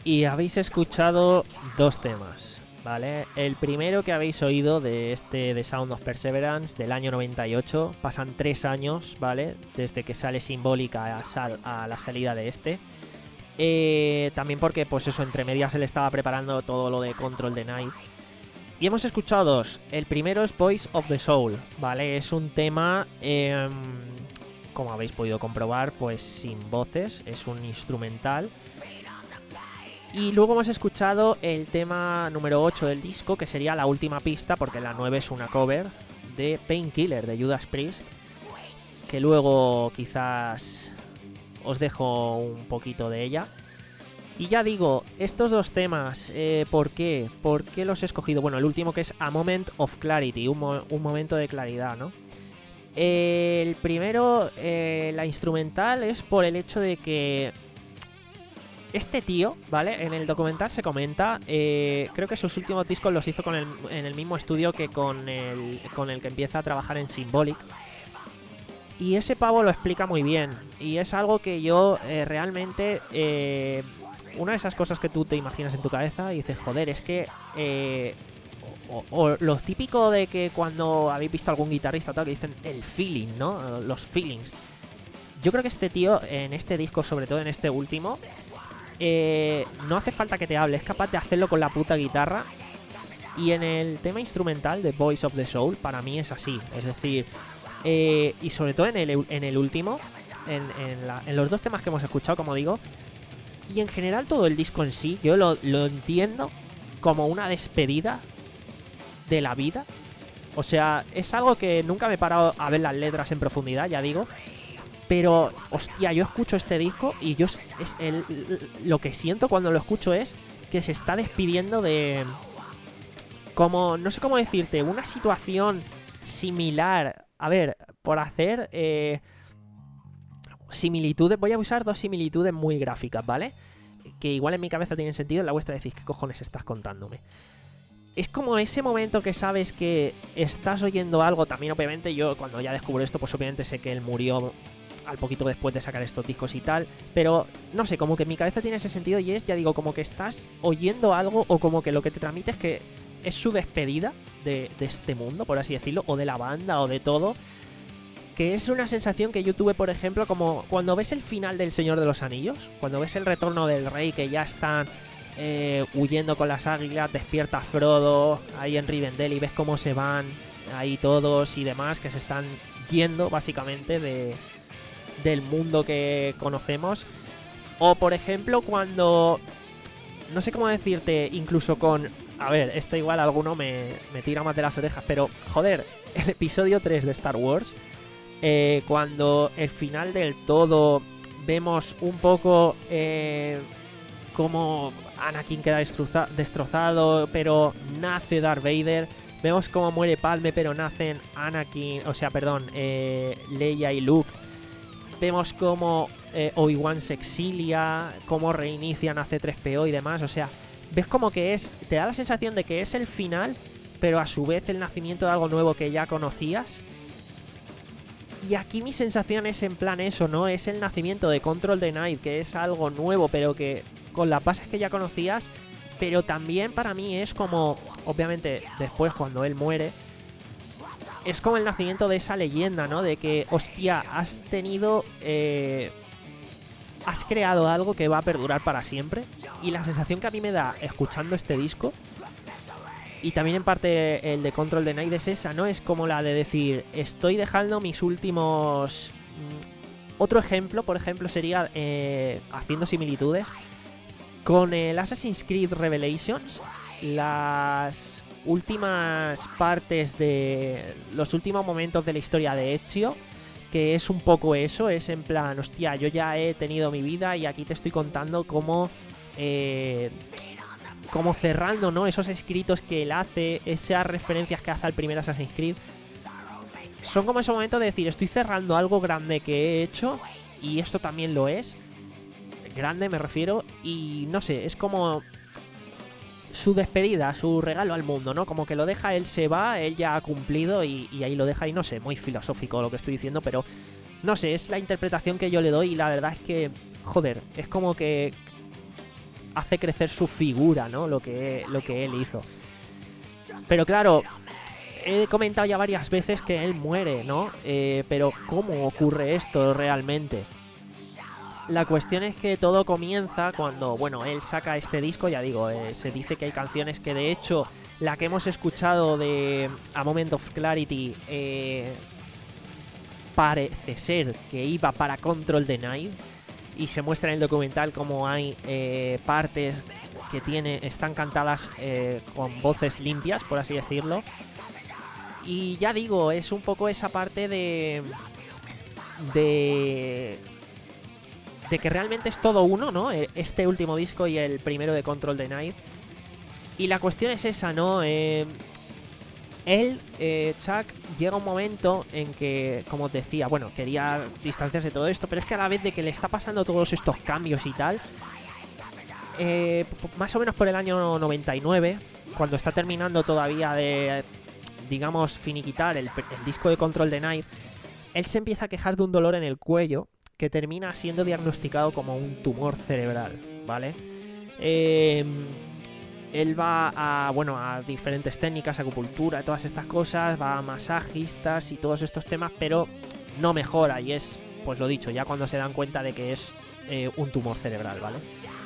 y habéis escuchado dos temas, ¿vale? El primero que habéis oído de este The Sound of Perseverance del año noventa y ocho, pasan tres años, ¿vale? Desde que sale Symbolica a, sal a la salida de este. Eh, también porque, pues eso, entre medias él estaba preparando todo lo de Control the Night. Y hemos escuchado dos. El primero es Voice of the Soul, ¿vale? Es un tema, eh, como habéis podido comprobar, pues sin voces, es un instrumental. Y luego hemos escuchado el tema número ocho del disco, que sería la última pista, porque la nueve es una cover de Painkiller de Judas Priest, que luego quizás os dejo un poquito de ella. Y ya digo, estos dos temas, eh, ¿por qué? ¿Por qué los he escogido? Bueno, el último, que es A Moment of Clarity, un, mo un momento de claridad, ¿no? Eh, el primero, eh, la instrumental, es por el hecho de que este tío, ¿vale? En el documental se comenta, eh, creo que sus últimos discos los hizo con el, en el mismo estudio que con el, con el que empieza a trabajar en Symbolic. Y ese pavo lo explica muy bien. Y es algo que yo eh, realmente... Eh, una de esas cosas que tú te imaginas en tu cabeza y dices, joder, es que... Eh, o, o lo típico de que cuando habéis visto algún guitarrista tal, que dicen el feeling, ¿no? Los feelings. Yo creo que este tío, en este disco, sobre todo en este último, eh, no hace falta que te hable, es capaz de hacerlo con la puta guitarra. Y en el tema instrumental de Voice of the Soul, para mí es así. Es decir, eh, y sobre todo en el, en el último, en, en, la, en los dos temas que hemos escuchado, como digo, y en general todo el disco en sí, yo lo, lo entiendo como una despedida de la vida. O sea, es algo que nunca me he parado a ver las letras en profundidad, ya digo. Pero, hostia, yo escucho este disco y yo es el, lo que siento cuando lo escucho es que se está despidiendo de... Como, no sé cómo decirte, una situación similar. A ver, por hacer... Eh, similitudes, voy a usar dos similitudes muy gráficas, ¿vale? Que igual en mi cabeza tienen sentido, en la vuestra decís, ¿qué cojones estás contándome? Es como ese momento que sabes que estás oyendo algo. También obviamente yo cuando ya descubro esto, pues obviamente sé que él murió al poquito después de sacar estos discos y tal, pero no sé, como que en mi cabeza tiene ese sentido y es, ya digo, como que estás oyendo algo o como que lo que te transmite es que es su despedida de, de este mundo, por así decirlo, o de la banda o de todo. Que es una sensación que yo tuve, por ejemplo, como cuando ves el final del Señor de los Anillos, cuando ves el retorno del rey, que ya están eh, huyendo con las águilas, despierta Frodo ahí en Rivendell y ves cómo se van ahí todos y demás, que se están yendo básicamente de, del mundo que conocemos. O por ejemplo cuando, no sé cómo decirte, incluso con... A ver, esto igual alguno me, me tira más de las orejas, pero joder, el episodio tres de Star Wars... Eh, cuando el final del todo vemos un poco eh, cómo Anakin queda destroza destrozado, pero nace Darth Vader. Vemos cómo muere Padme, pero nacen Anakin, o sea, perdón, eh, Leia y Luke. Vemos cómo eh, Obi-Wan se exilia, cómo reinician a C tres P O y demás. O sea, ves como que es, te da la sensación de que es el final, pero a su vez el nacimiento de algo nuevo que ya conocías. Y aquí mi sensación es en plan eso, ¿no? Es el nacimiento de Control the Night, que es algo nuevo, pero que con las bases que ya conocías. Pero también para mí es como, obviamente, después cuando él muere, es como el nacimiento de esa leyenda, ¿no? De que, hostia, has tenido... Eh, has creado algo que va a perdurar para siempre. Y la sensación que a mí me da escuchando este disco... Y también en parte el de Control the Night es esa, ¿no? Es como la de decir, estoy dejando mis últimos... Otro ejemplo, por ejemplo, sería eh, haciendo similitudes con el Assassin's Creed Revelations, las últimas partes de... los últimos momentos de la historia de Ezio, que es un poco eso, es en plan, hostia, yo ya he tenido mi vida y aquí te estoy contando cómo... Eh, como cerrando, ¿no? Esos escritos que él hace, esas referencias que hace al primer Assassin's Creed. Son como ese momento de decir, estoy cerrando algo grande que he hecho y esto también lo es. Grande me refiero y no sé, es como su despedida, su regalo al mundo, ¿no? Como que lo deja, él se va, él ya ha cumplido y, y ahí lo deja y no sé, muy filosófico lo que estoy diciendo, pero no sé, es la interpretación que yo le doy y la verdad es que, joder, es como que... hace crecer su figura, ¿no? Lo que, lo que él hizo. Pero claro, he comentado ya varias veces que él muere, ¿no? Eh, pero ¿cómo ocurre esto realmente? La cuestión es que todo comienza cuando, bueno, él saca este disco, ya digo, eh, se dice que hay canciones que de hecho la que hemos escuchado de A Moment of Clarity eh, parece ser que iba para Control the Night, y se muestra en el documental como hay eh, partes que tiene, están cantadas eh, con voces limpias, por así decirlo. Y ya digo, es un poco esa parte de... de... de que realmente es todo uno, ¿no? Este último disco y el primero de Control the Night. Y la cuestión es esa, ¿no? Eh, él, eh, Chuck, llega un momento en que, como os decía, bueno, quería distanciarse de todo esto, pero es que a la vez de que le está pasando todos estos cambios y tal, eh, más o menos por el año noventa y nueve, cuando está terminando todavía de, digamos, finiquitar el, el disco de Control the Night, él se empieza a quejar de un dolor en el cuello que termina siendo diagnosticado como un tumor cerebral, ¿vale? Eh... Él va a, bueno, a diferentes técnicas, acupuntura, todas estas cosas, va a masajistas y todos estos temas, pero no mejora, y es, pues lo dicho, ya cuando se dan cuenta de que es eh, un tumor cerebral, ¿vale?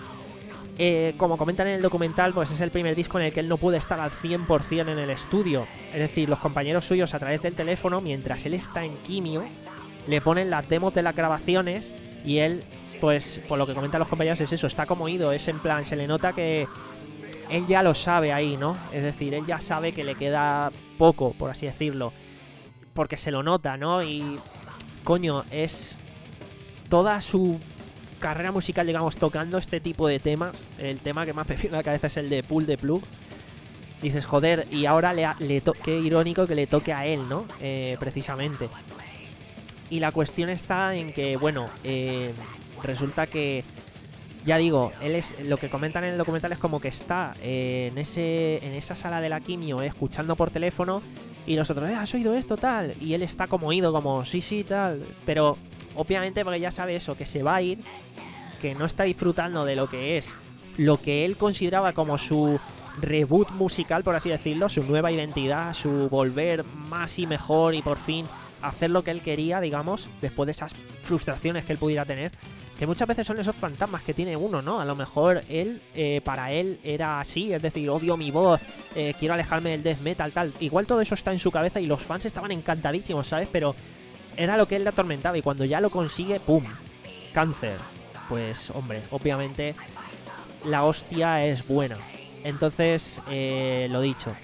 Eh, como comentan en el documental, pues es el primer disco en el que él no puede estar al cien por cien en el estudio. Es decir, los compañeros suyos a través del teléfono, mientras él está en quimio, le ponen las demos de las grabaciones y él, pues, por lo que comentan los compañeros es eso, está como ido, es en plan, se le nota que él ya lo sabe ahí, ¿no? Es decir, él ya sabe que le queda poco, por así decirlo, porque se lo nota, ¿no? Y, coño, es toda su carrera musical, digamos, tocando este tipo de temas. El tema que más me viene a la cabeza es el de Pull the Plug. Dices, joder, y ahora le, le to qué irónico que le toque a él, ¿no? Eh, precisamente. Y la cuestión está en que, bueno, eh, resulta que, ya digo, él es, lo que comentan en el documental es como que está eh, en ese en esa sala de la quimio eh, escuchando por teléfono, y nosotros, eh, ¿has oído esto, tal? Y él está como ido, como, sí, sí, tal. Pero, obviamente, porque ya sabe eso, que se va a ir, que no está disfrutando de lo que es, lo que él consideraba como su reboot musical, por así decirlo, su nueva identidad, su volver más y mejor y por fin hacer lo que él quería, digamos, después de esas frustraciones que él pudiera tener. Que muchas veces son esos fantasmas que tiene uno, ¿no? A lo mejor él, eh, para él era así, es decir, odio mi voz, eh, quiero alejarme del death metal, tal. Igual todo eso está en su cabeza y los fans estaban encantadísimos, ¿sabes? Pero era lo que él le atormentaba, y cuando ya lo consigue, ¡pum! Cáncer. Pues, hombre, obviamente la hostia es buena. Entonces, eh, lo dicho.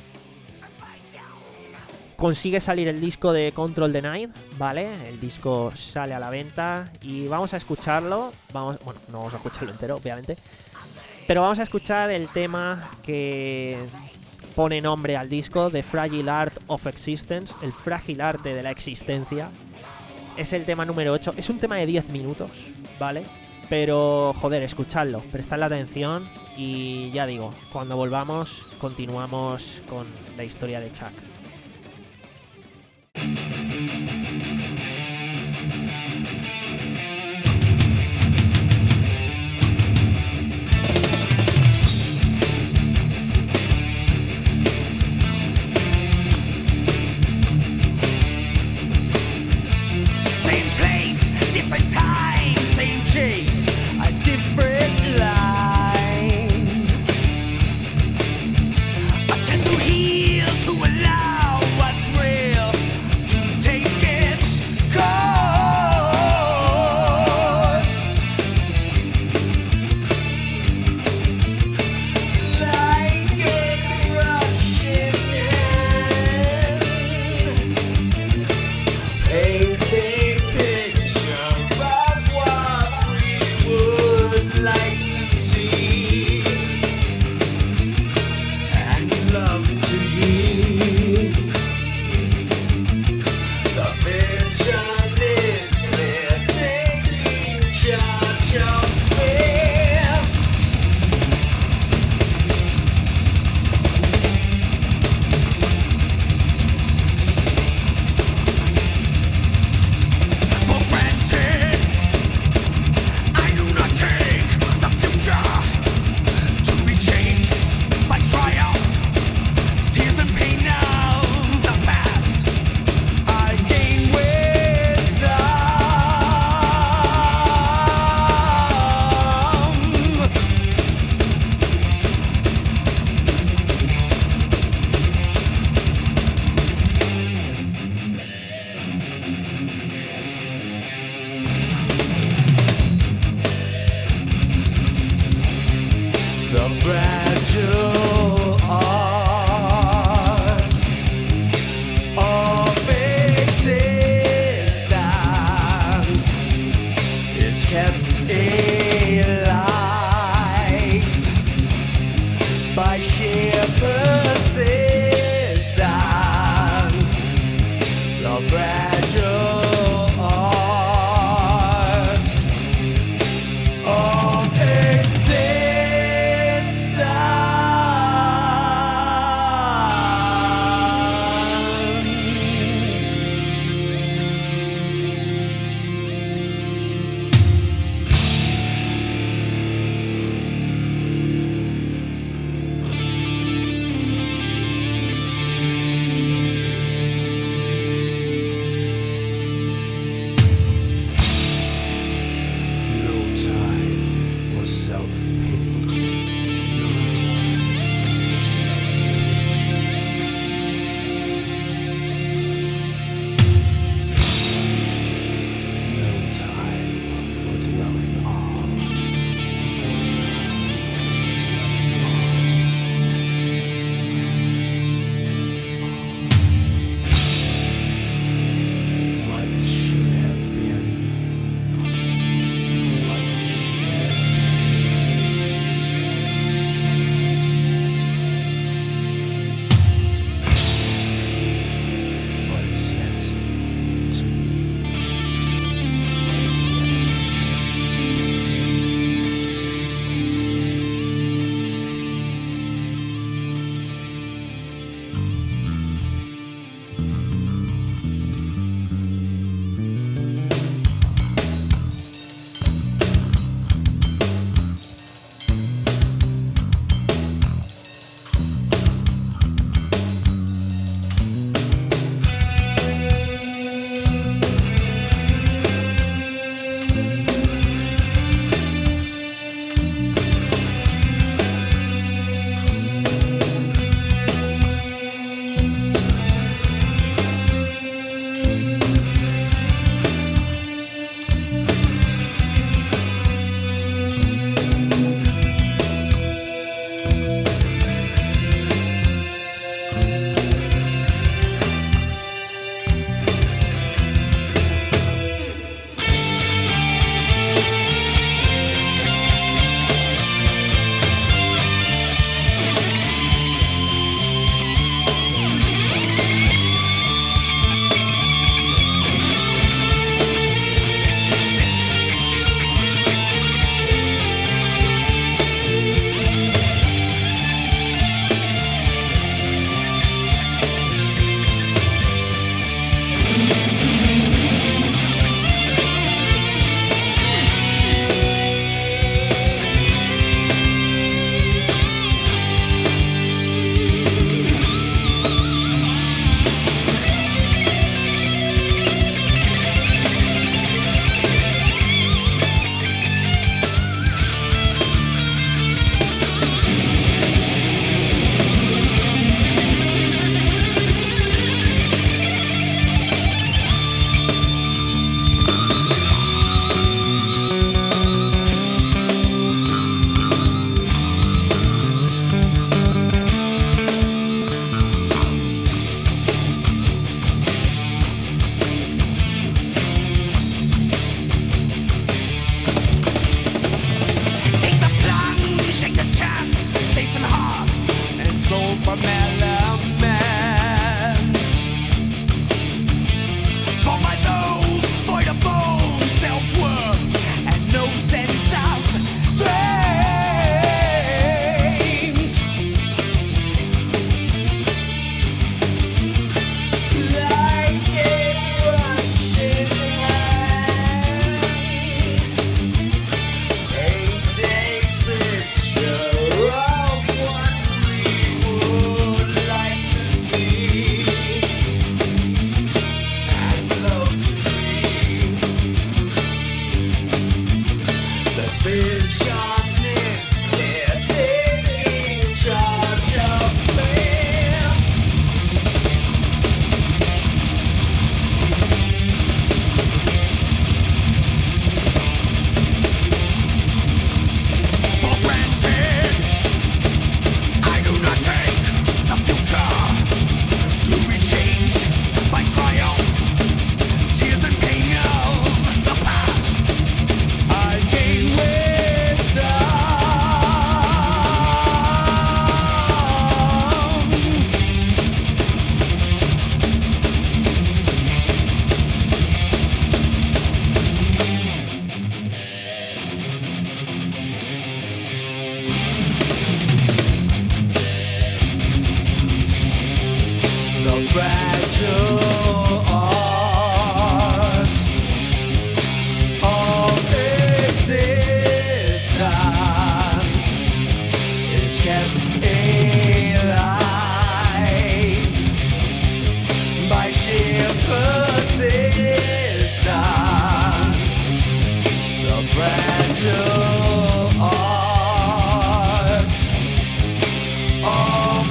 Consigue salir el disco de Control the Night, ¿vale? El disco sale a la venta y vamos a escucharlo. Vamos, bueno, no vamos a escucharlo entero, obviamente, pero vamos a escuchar el tema que pone nombre al disco, The Fragile Art of Existence, el frágil arte de la existencia. Es el tema número ocho. Es un tema de diez minutos, ¿vale? Pero, joder, escuchadlo, prestadle atención y ya digo, cuando volvamos, continuamos con la historia de Chuck. Same place, different time, same chase, a different line. A chance to heal, to alive. the fragile art of existence is kept alive by sheer persistence. The fragile art of existence. fragile art of existence is kept alive by sheer persistence. The fragile art of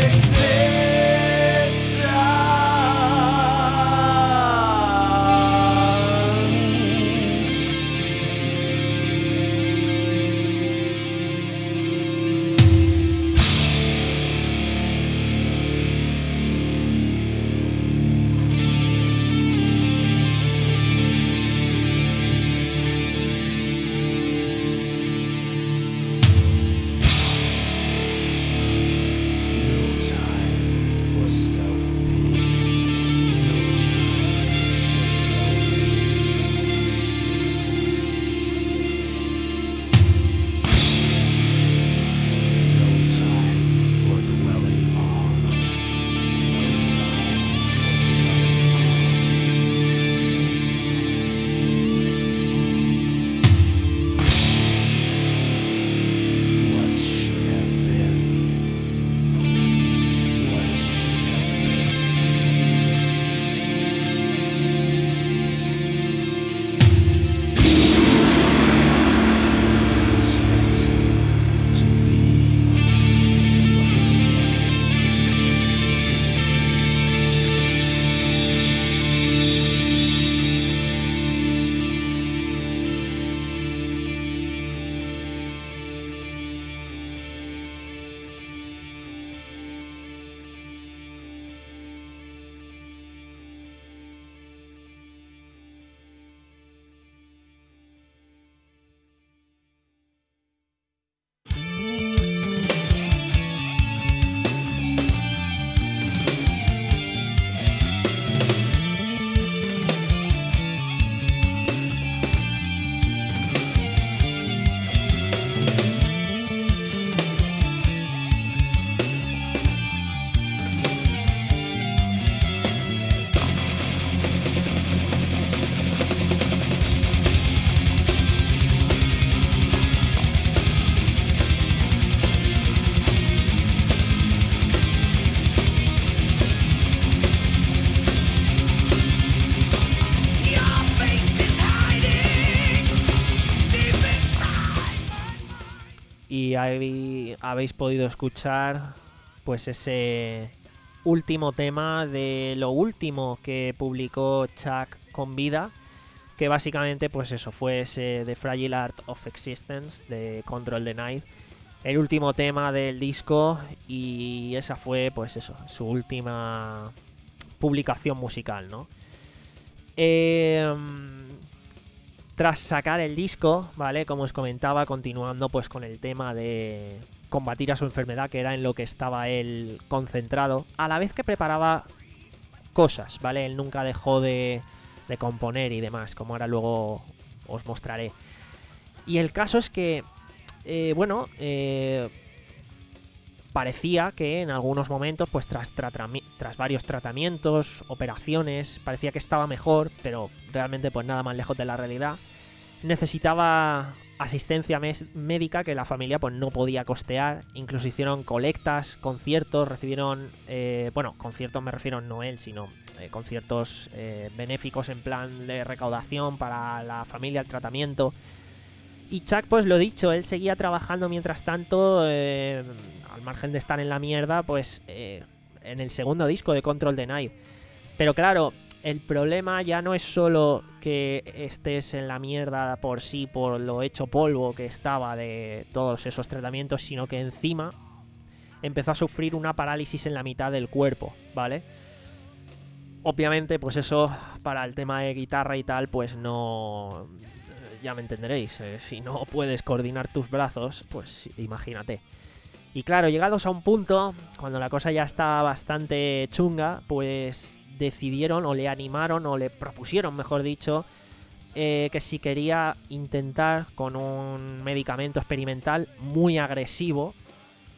y habéis podido escuchar pues ese último tema de lo último que publicó Chuck con vida, que básicamente pues eso fue ese The Fragile Art of Existence de Control the Night, el último tema del disco, y esa fue pues eso, su última publicación musical, ¿no? Eh, tras sacar el disco, ¿vale? Como os comentaba, continuando pues con el tema de combatir a su enfermedad, que era en lo que estaba él concentrado, a la vez que preparaba cosas, ¿vale? Él nunca dejó de, de componer y demás, como ahora luego os mostraré. Y el caso es que, eh, bueno, eh, parecía que en algunos momentos, pues tras, tras varios tratamientos, operaciones, parecía que estaba mejor, pero realmente pues nada más lejos de la realidad. Necesitaba asistencia médica que la familia pues no podía costear. Incluso hicieron colectas, conciertos, recibieron, eh, bueno, conciertos me refiero no él, sino eh, conciertos eh, benéficos en plan de recaudación para la familia, el tratamiento. Y Chuck, pues lo dicho, él seguía trabajando mientras tanto, eh, al margen de estar en la mierda, pues eh, en el segundo disco de Control the Night. Pero claro, el problema ya no es solo que estés en la mierda por sí, por lo hecho polvo que estaba de todos esos tratamientos, sino que encima empezó a sufrir una parálisis en la mitad del cuerpo, ¿vale? Obviamente, pues eso, para el tema de guitarra y tal, pues no... Ya me entenderéis, eh, si no puedes coordinar tus brazos, pues imagínate. Y claro, llegados a un punto, cuando la cosa ya está bastante chunga, pues decidieron o le animaron o le propusieron, mejor dicho, eh, que si quería intentar con un medicamento experimental muy agresivo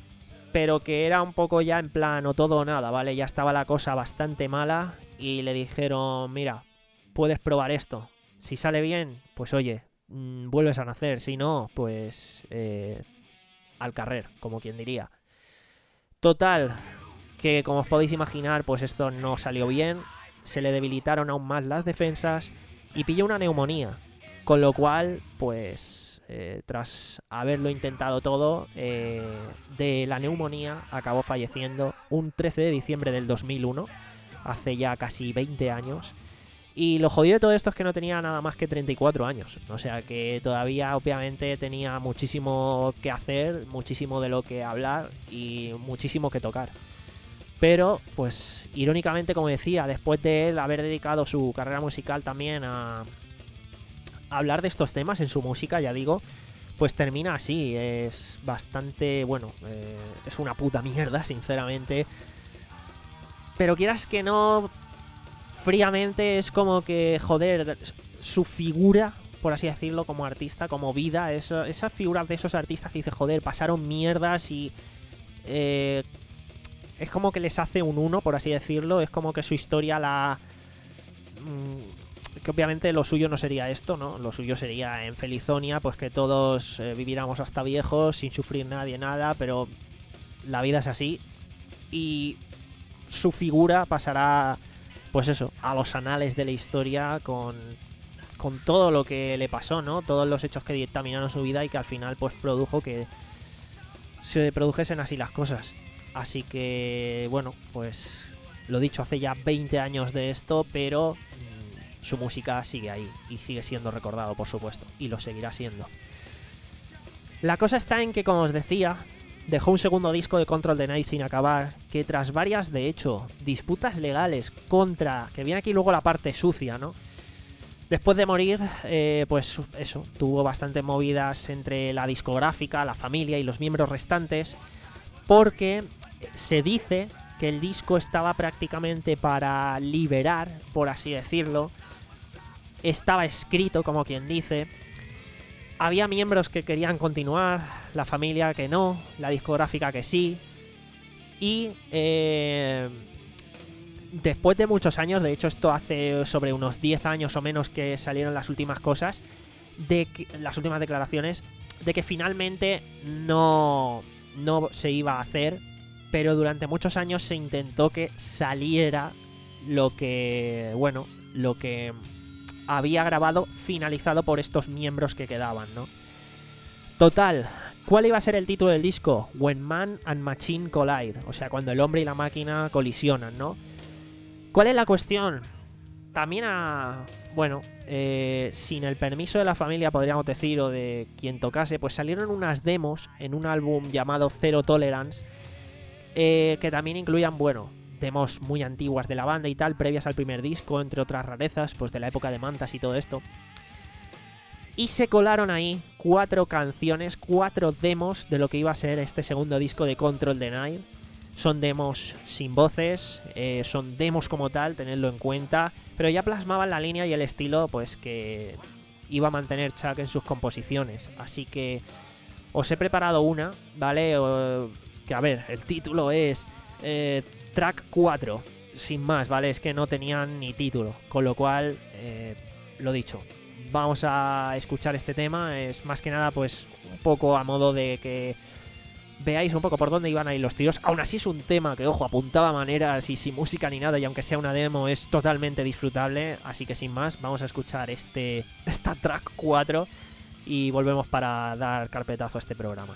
pero que era un poco ya en plan o todo o nada, ¿vale? Ya estaba la cosa bastante mala y le dijeron, mira, puedes probar esto. Si sale bien, pues oye, mmm, vuelves a nacer. Si no, pues eh, al carrer, como quien diría. Total, que como os podéis imaginar, pues esto no salió bien. Se le debilitaron aún más las defensas y pilló una neumonía. Con lo cual, pues, eh, tras haberlo intentado todo, eh, de la neumonía acabó falleciendo un trece de diciembre del dos mil uno, hace ya casi veinte años. Y lo jodido de todo esto es que no tenía nada más que treinta y cuatro años. O sea que todavía, obviamente, tenía muchísimo que hacer, muchísimo de lo que hablar y muchísimo que tocar. Pero, pues, irónicamente, como decía, después de él haber dedicado su carrera musical también a, a hablar de estos temas en su música, ya digo, pues termina así. Es bastante, bueno, eh, es una puta mierda, sinceramente. Pero quieras que no, fríamente es como que, joder, su figura, por así decirlo, como artista, como vida, eso, esas figuras de esos artistas que dice, joder, pasaron mierdas y... Eh, es como que les hace un uno, por así decirlo. Es como que su historia la... Mmm, que obviamente lo suyo no sería esto, ¿no? Lo suyo sería en Felizonia, pues que todos eh, viviéramos hasta viejos, sin sufrir nadie, nada. Pero la vida es así. Y su figura pasará, pues eso, a los anales de la historia con, con todo lo que le pasó, ¿no? Todos los hechos que dictaminaron su vida y que al final, pues, produjo que se produjesen así las cosas. Así que, bueno, pues lo dicho, hace ya veinte años de esto, pero mmm, su música sigue ahí y sigue siendo recordado, por supuesto, y lo seguirá siendo. La cosa está en que, como os decía, dejó un segundo disco de Control the Night sin acabar, que tras varias, de hecho, disputas legales contra... que viene aquí luego la parte sucia, ¿no? Después de morir, eh, pues eso, tuvo bastantes movidas entre la discográfica, la familia y los miembros restantes, porque se dice que el disco estaba prácticamente para liberar, por así decirlo. Estaba escrito, como quien dice. Había miembros que querían continuar, la familia que no, la discográfica que sí. Y eh, después de muchos años, de hecho esto hace sobre unos diez años o menos que salieron las últimas cosas, de que, las últimas declaraciones, de que finalmente no... no se iba a hacer, pero durante muchos años se intentó que saliera lo que, bueno, lo que había grabado finalizado por estos miembros que quedaban, ¿no? Total, ¿cuál iba a ser el título del disco? When Man and Machine Collide, o sea, cuando el hombre y la máquina colisionan, ¿no? ¿Cuál es la cuestión? También a... bueno, eh, sin el permiso de la familia, podríamos decir, o de quien tocase, pues salieron unas demos en un álbum llamado Zero Tolerance, eh, que también incluían, bueno, demos muy antiguas de la banda y tal, previas al primer disco, entre otras rarezas, pues de la época de Mantas y todo esto. Y se colaron ahí cuatro canciones, cuatro demos de lo que iba a ser este segundo disco de Control the Night. Son demos sin voces, eh, son demos como tal, tenedlo en cuenta, pero ya plasmaban la línea y el estilo, pues, que iba a mantener Chuck en sus composiciones. Así que os he preparado una, ¿vale? O, que a ver, el título es eh, Track cuatro, sin más, ¿vale? Es que no tenían ni título, con lo cual, eh, lo dicho, vamos a escuchar este tema. Es más que nada, pues, un poco a modo de que veáis un poco por dónde iban a ir los tiros. Aún así es un tema que, ojo, apuntaba maneras y sin música ni nada, y aunque sea una demo es totalmente disfrutable. Así que sin más, vamos a escuchar este esta track cuatro y volvemos para dar carpetazo a este programa.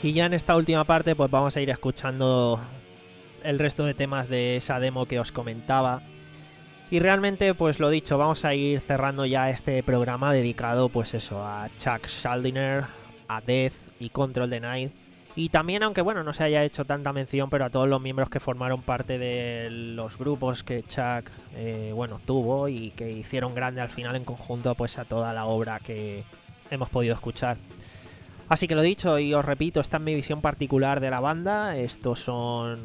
Y ya en esta última parte pues vamos a ir escuchando el resto de temas de esa demo que os comentaba. Y realmente, pues lo dicho, vamos a ir cerrando ya este programa dedicado pues eso, a Chuck Schuldiner, a Death y Control the Night. Y también, aunque bueno, no se haya hecho tanta mención, pero a todos los miembros que formaron parte de los grupos que Chuck eh, bueno, tuvo y que hicieron grande al final en conjunto pues a toda la obra que hemos podido escuchar. Así que lo dicho, y os repito, esta es mi visión particular de la banda. Estos son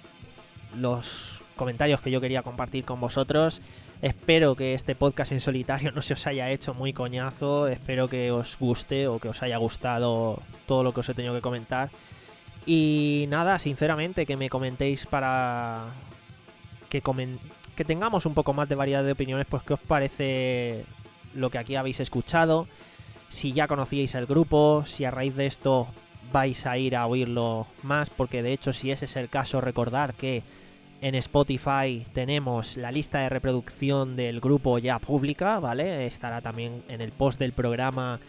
los comentarios que yo quería compartir con vosotros. Espero que este podcast en solitario no se os haya hecho muy coñazo. Espero que os guste o que os haya gustado todo lo que os he tenido que comentar. Y nada, sinceramente, que me comentéis para que, comen- que tengamos un poco más de variedad de opiniones, pues qué os parece lo que aquí habéis escuchado. Si ya conocíais el grupo, si a raíz de esto vais a ir a oírlo más, porque de hecho si ese es el caso, recordar que en Spotify tenemos la lista de reproducción del grupo ya pública, ¿vale? Estará también en el post del programa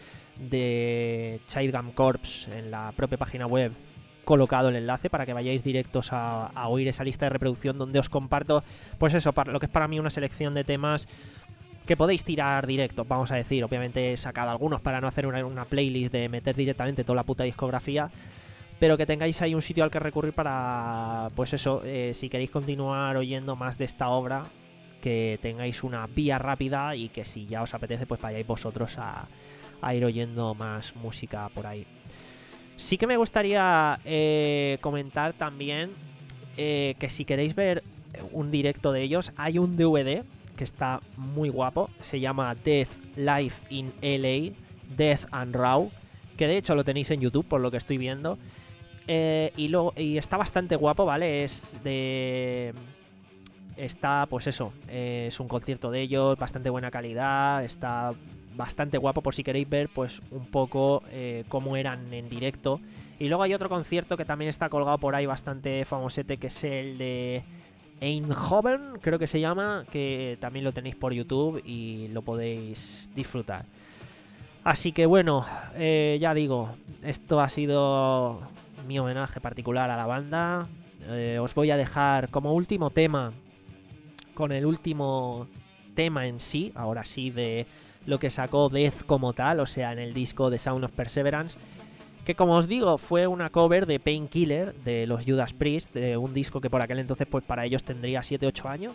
de Childgum Corps en la propia página web colocado el enlace para que vayáis directos a, a oír esa lista de reproducción donde os comparto, pues eso, para lo que es para mí una selección de temas que podéis tirar directo, vamos a decir. Obviamente he sacado algunos para no hacer una, una playlist de meter directamente toda la puta discografía, pero que tengáis ahí un sitio al que recurrir para, pues eso, eh, si queréis continuar oyendo más de esta obra, que tengáis una vía rápida y que si ya os apetece, pues vayáis vosotros a, a ir oyendo más música por ahí. Sí que me gustaría eh, comentar también eh, que si queréis ver un directo de ellos, hay un D V D que está muy guapo, se llama Death Live in L A, Death and Raw, que de hecho lo tenéis en YouTube por lo que estoy viendo. Eh, y, lo, y está bastante guapo, ¿vale? Es de... Está, pues eso, eh, es un concierto de ellos, bastante buena calidad, está bastante guapo por si queréis ver pues un poco eh, cómo eran en directo. Y luego hay otro concierto que también está colgado por ahí bastante famosete, que es el de Eindhoven, creo que se llama, que también lo tenéis por YouTube y lo podéis disfrutar. Así que bueno, eh, ya digo, esto ha sido mi homenaje particular a la banda. Eh, os voy a dejar como último tema, con el último tema en sí, ahora sí, de lo que sacó Death como tal, o sea, en el disco de Sound of Perseverance, que como os digo, fue una cover de Painkiller de los Judas Priest, de un disco que por aquel entonces pues para ellos tendría siete ocho años.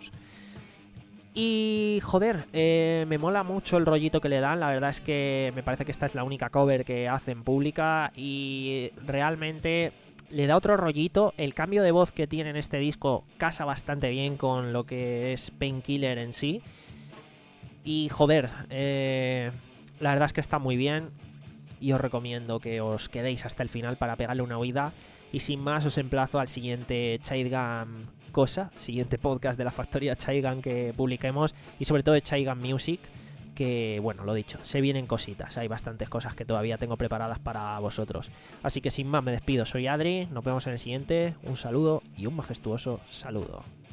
Y joder, eh, me mola mucho el rollito que le dan. La verdad es que me parece que esta es la única cover que hacen pública y realmente le da otro rollito. El cambio de voz que tiene en este disco casa bastante bien con lo que es Painkiller en sí. Y joder, eh, la verdad es que está muy bien y os recomiendo que os quedéis hasta el final para pegarle una oída. Y sin más, os emplazo al siguiente Childgum cosa, siguiente podcast de la factoría Childgum que publiquemos, y sobre todo de Childgum Music, que bueno, lo dicho, se vienen cositas, hay bastantes cosas que todavía tengo preparadas para vosotros. Así que sin más me despido, soy Adri, nos vemos en el siguiente, un saludo y un majestuoso saludo.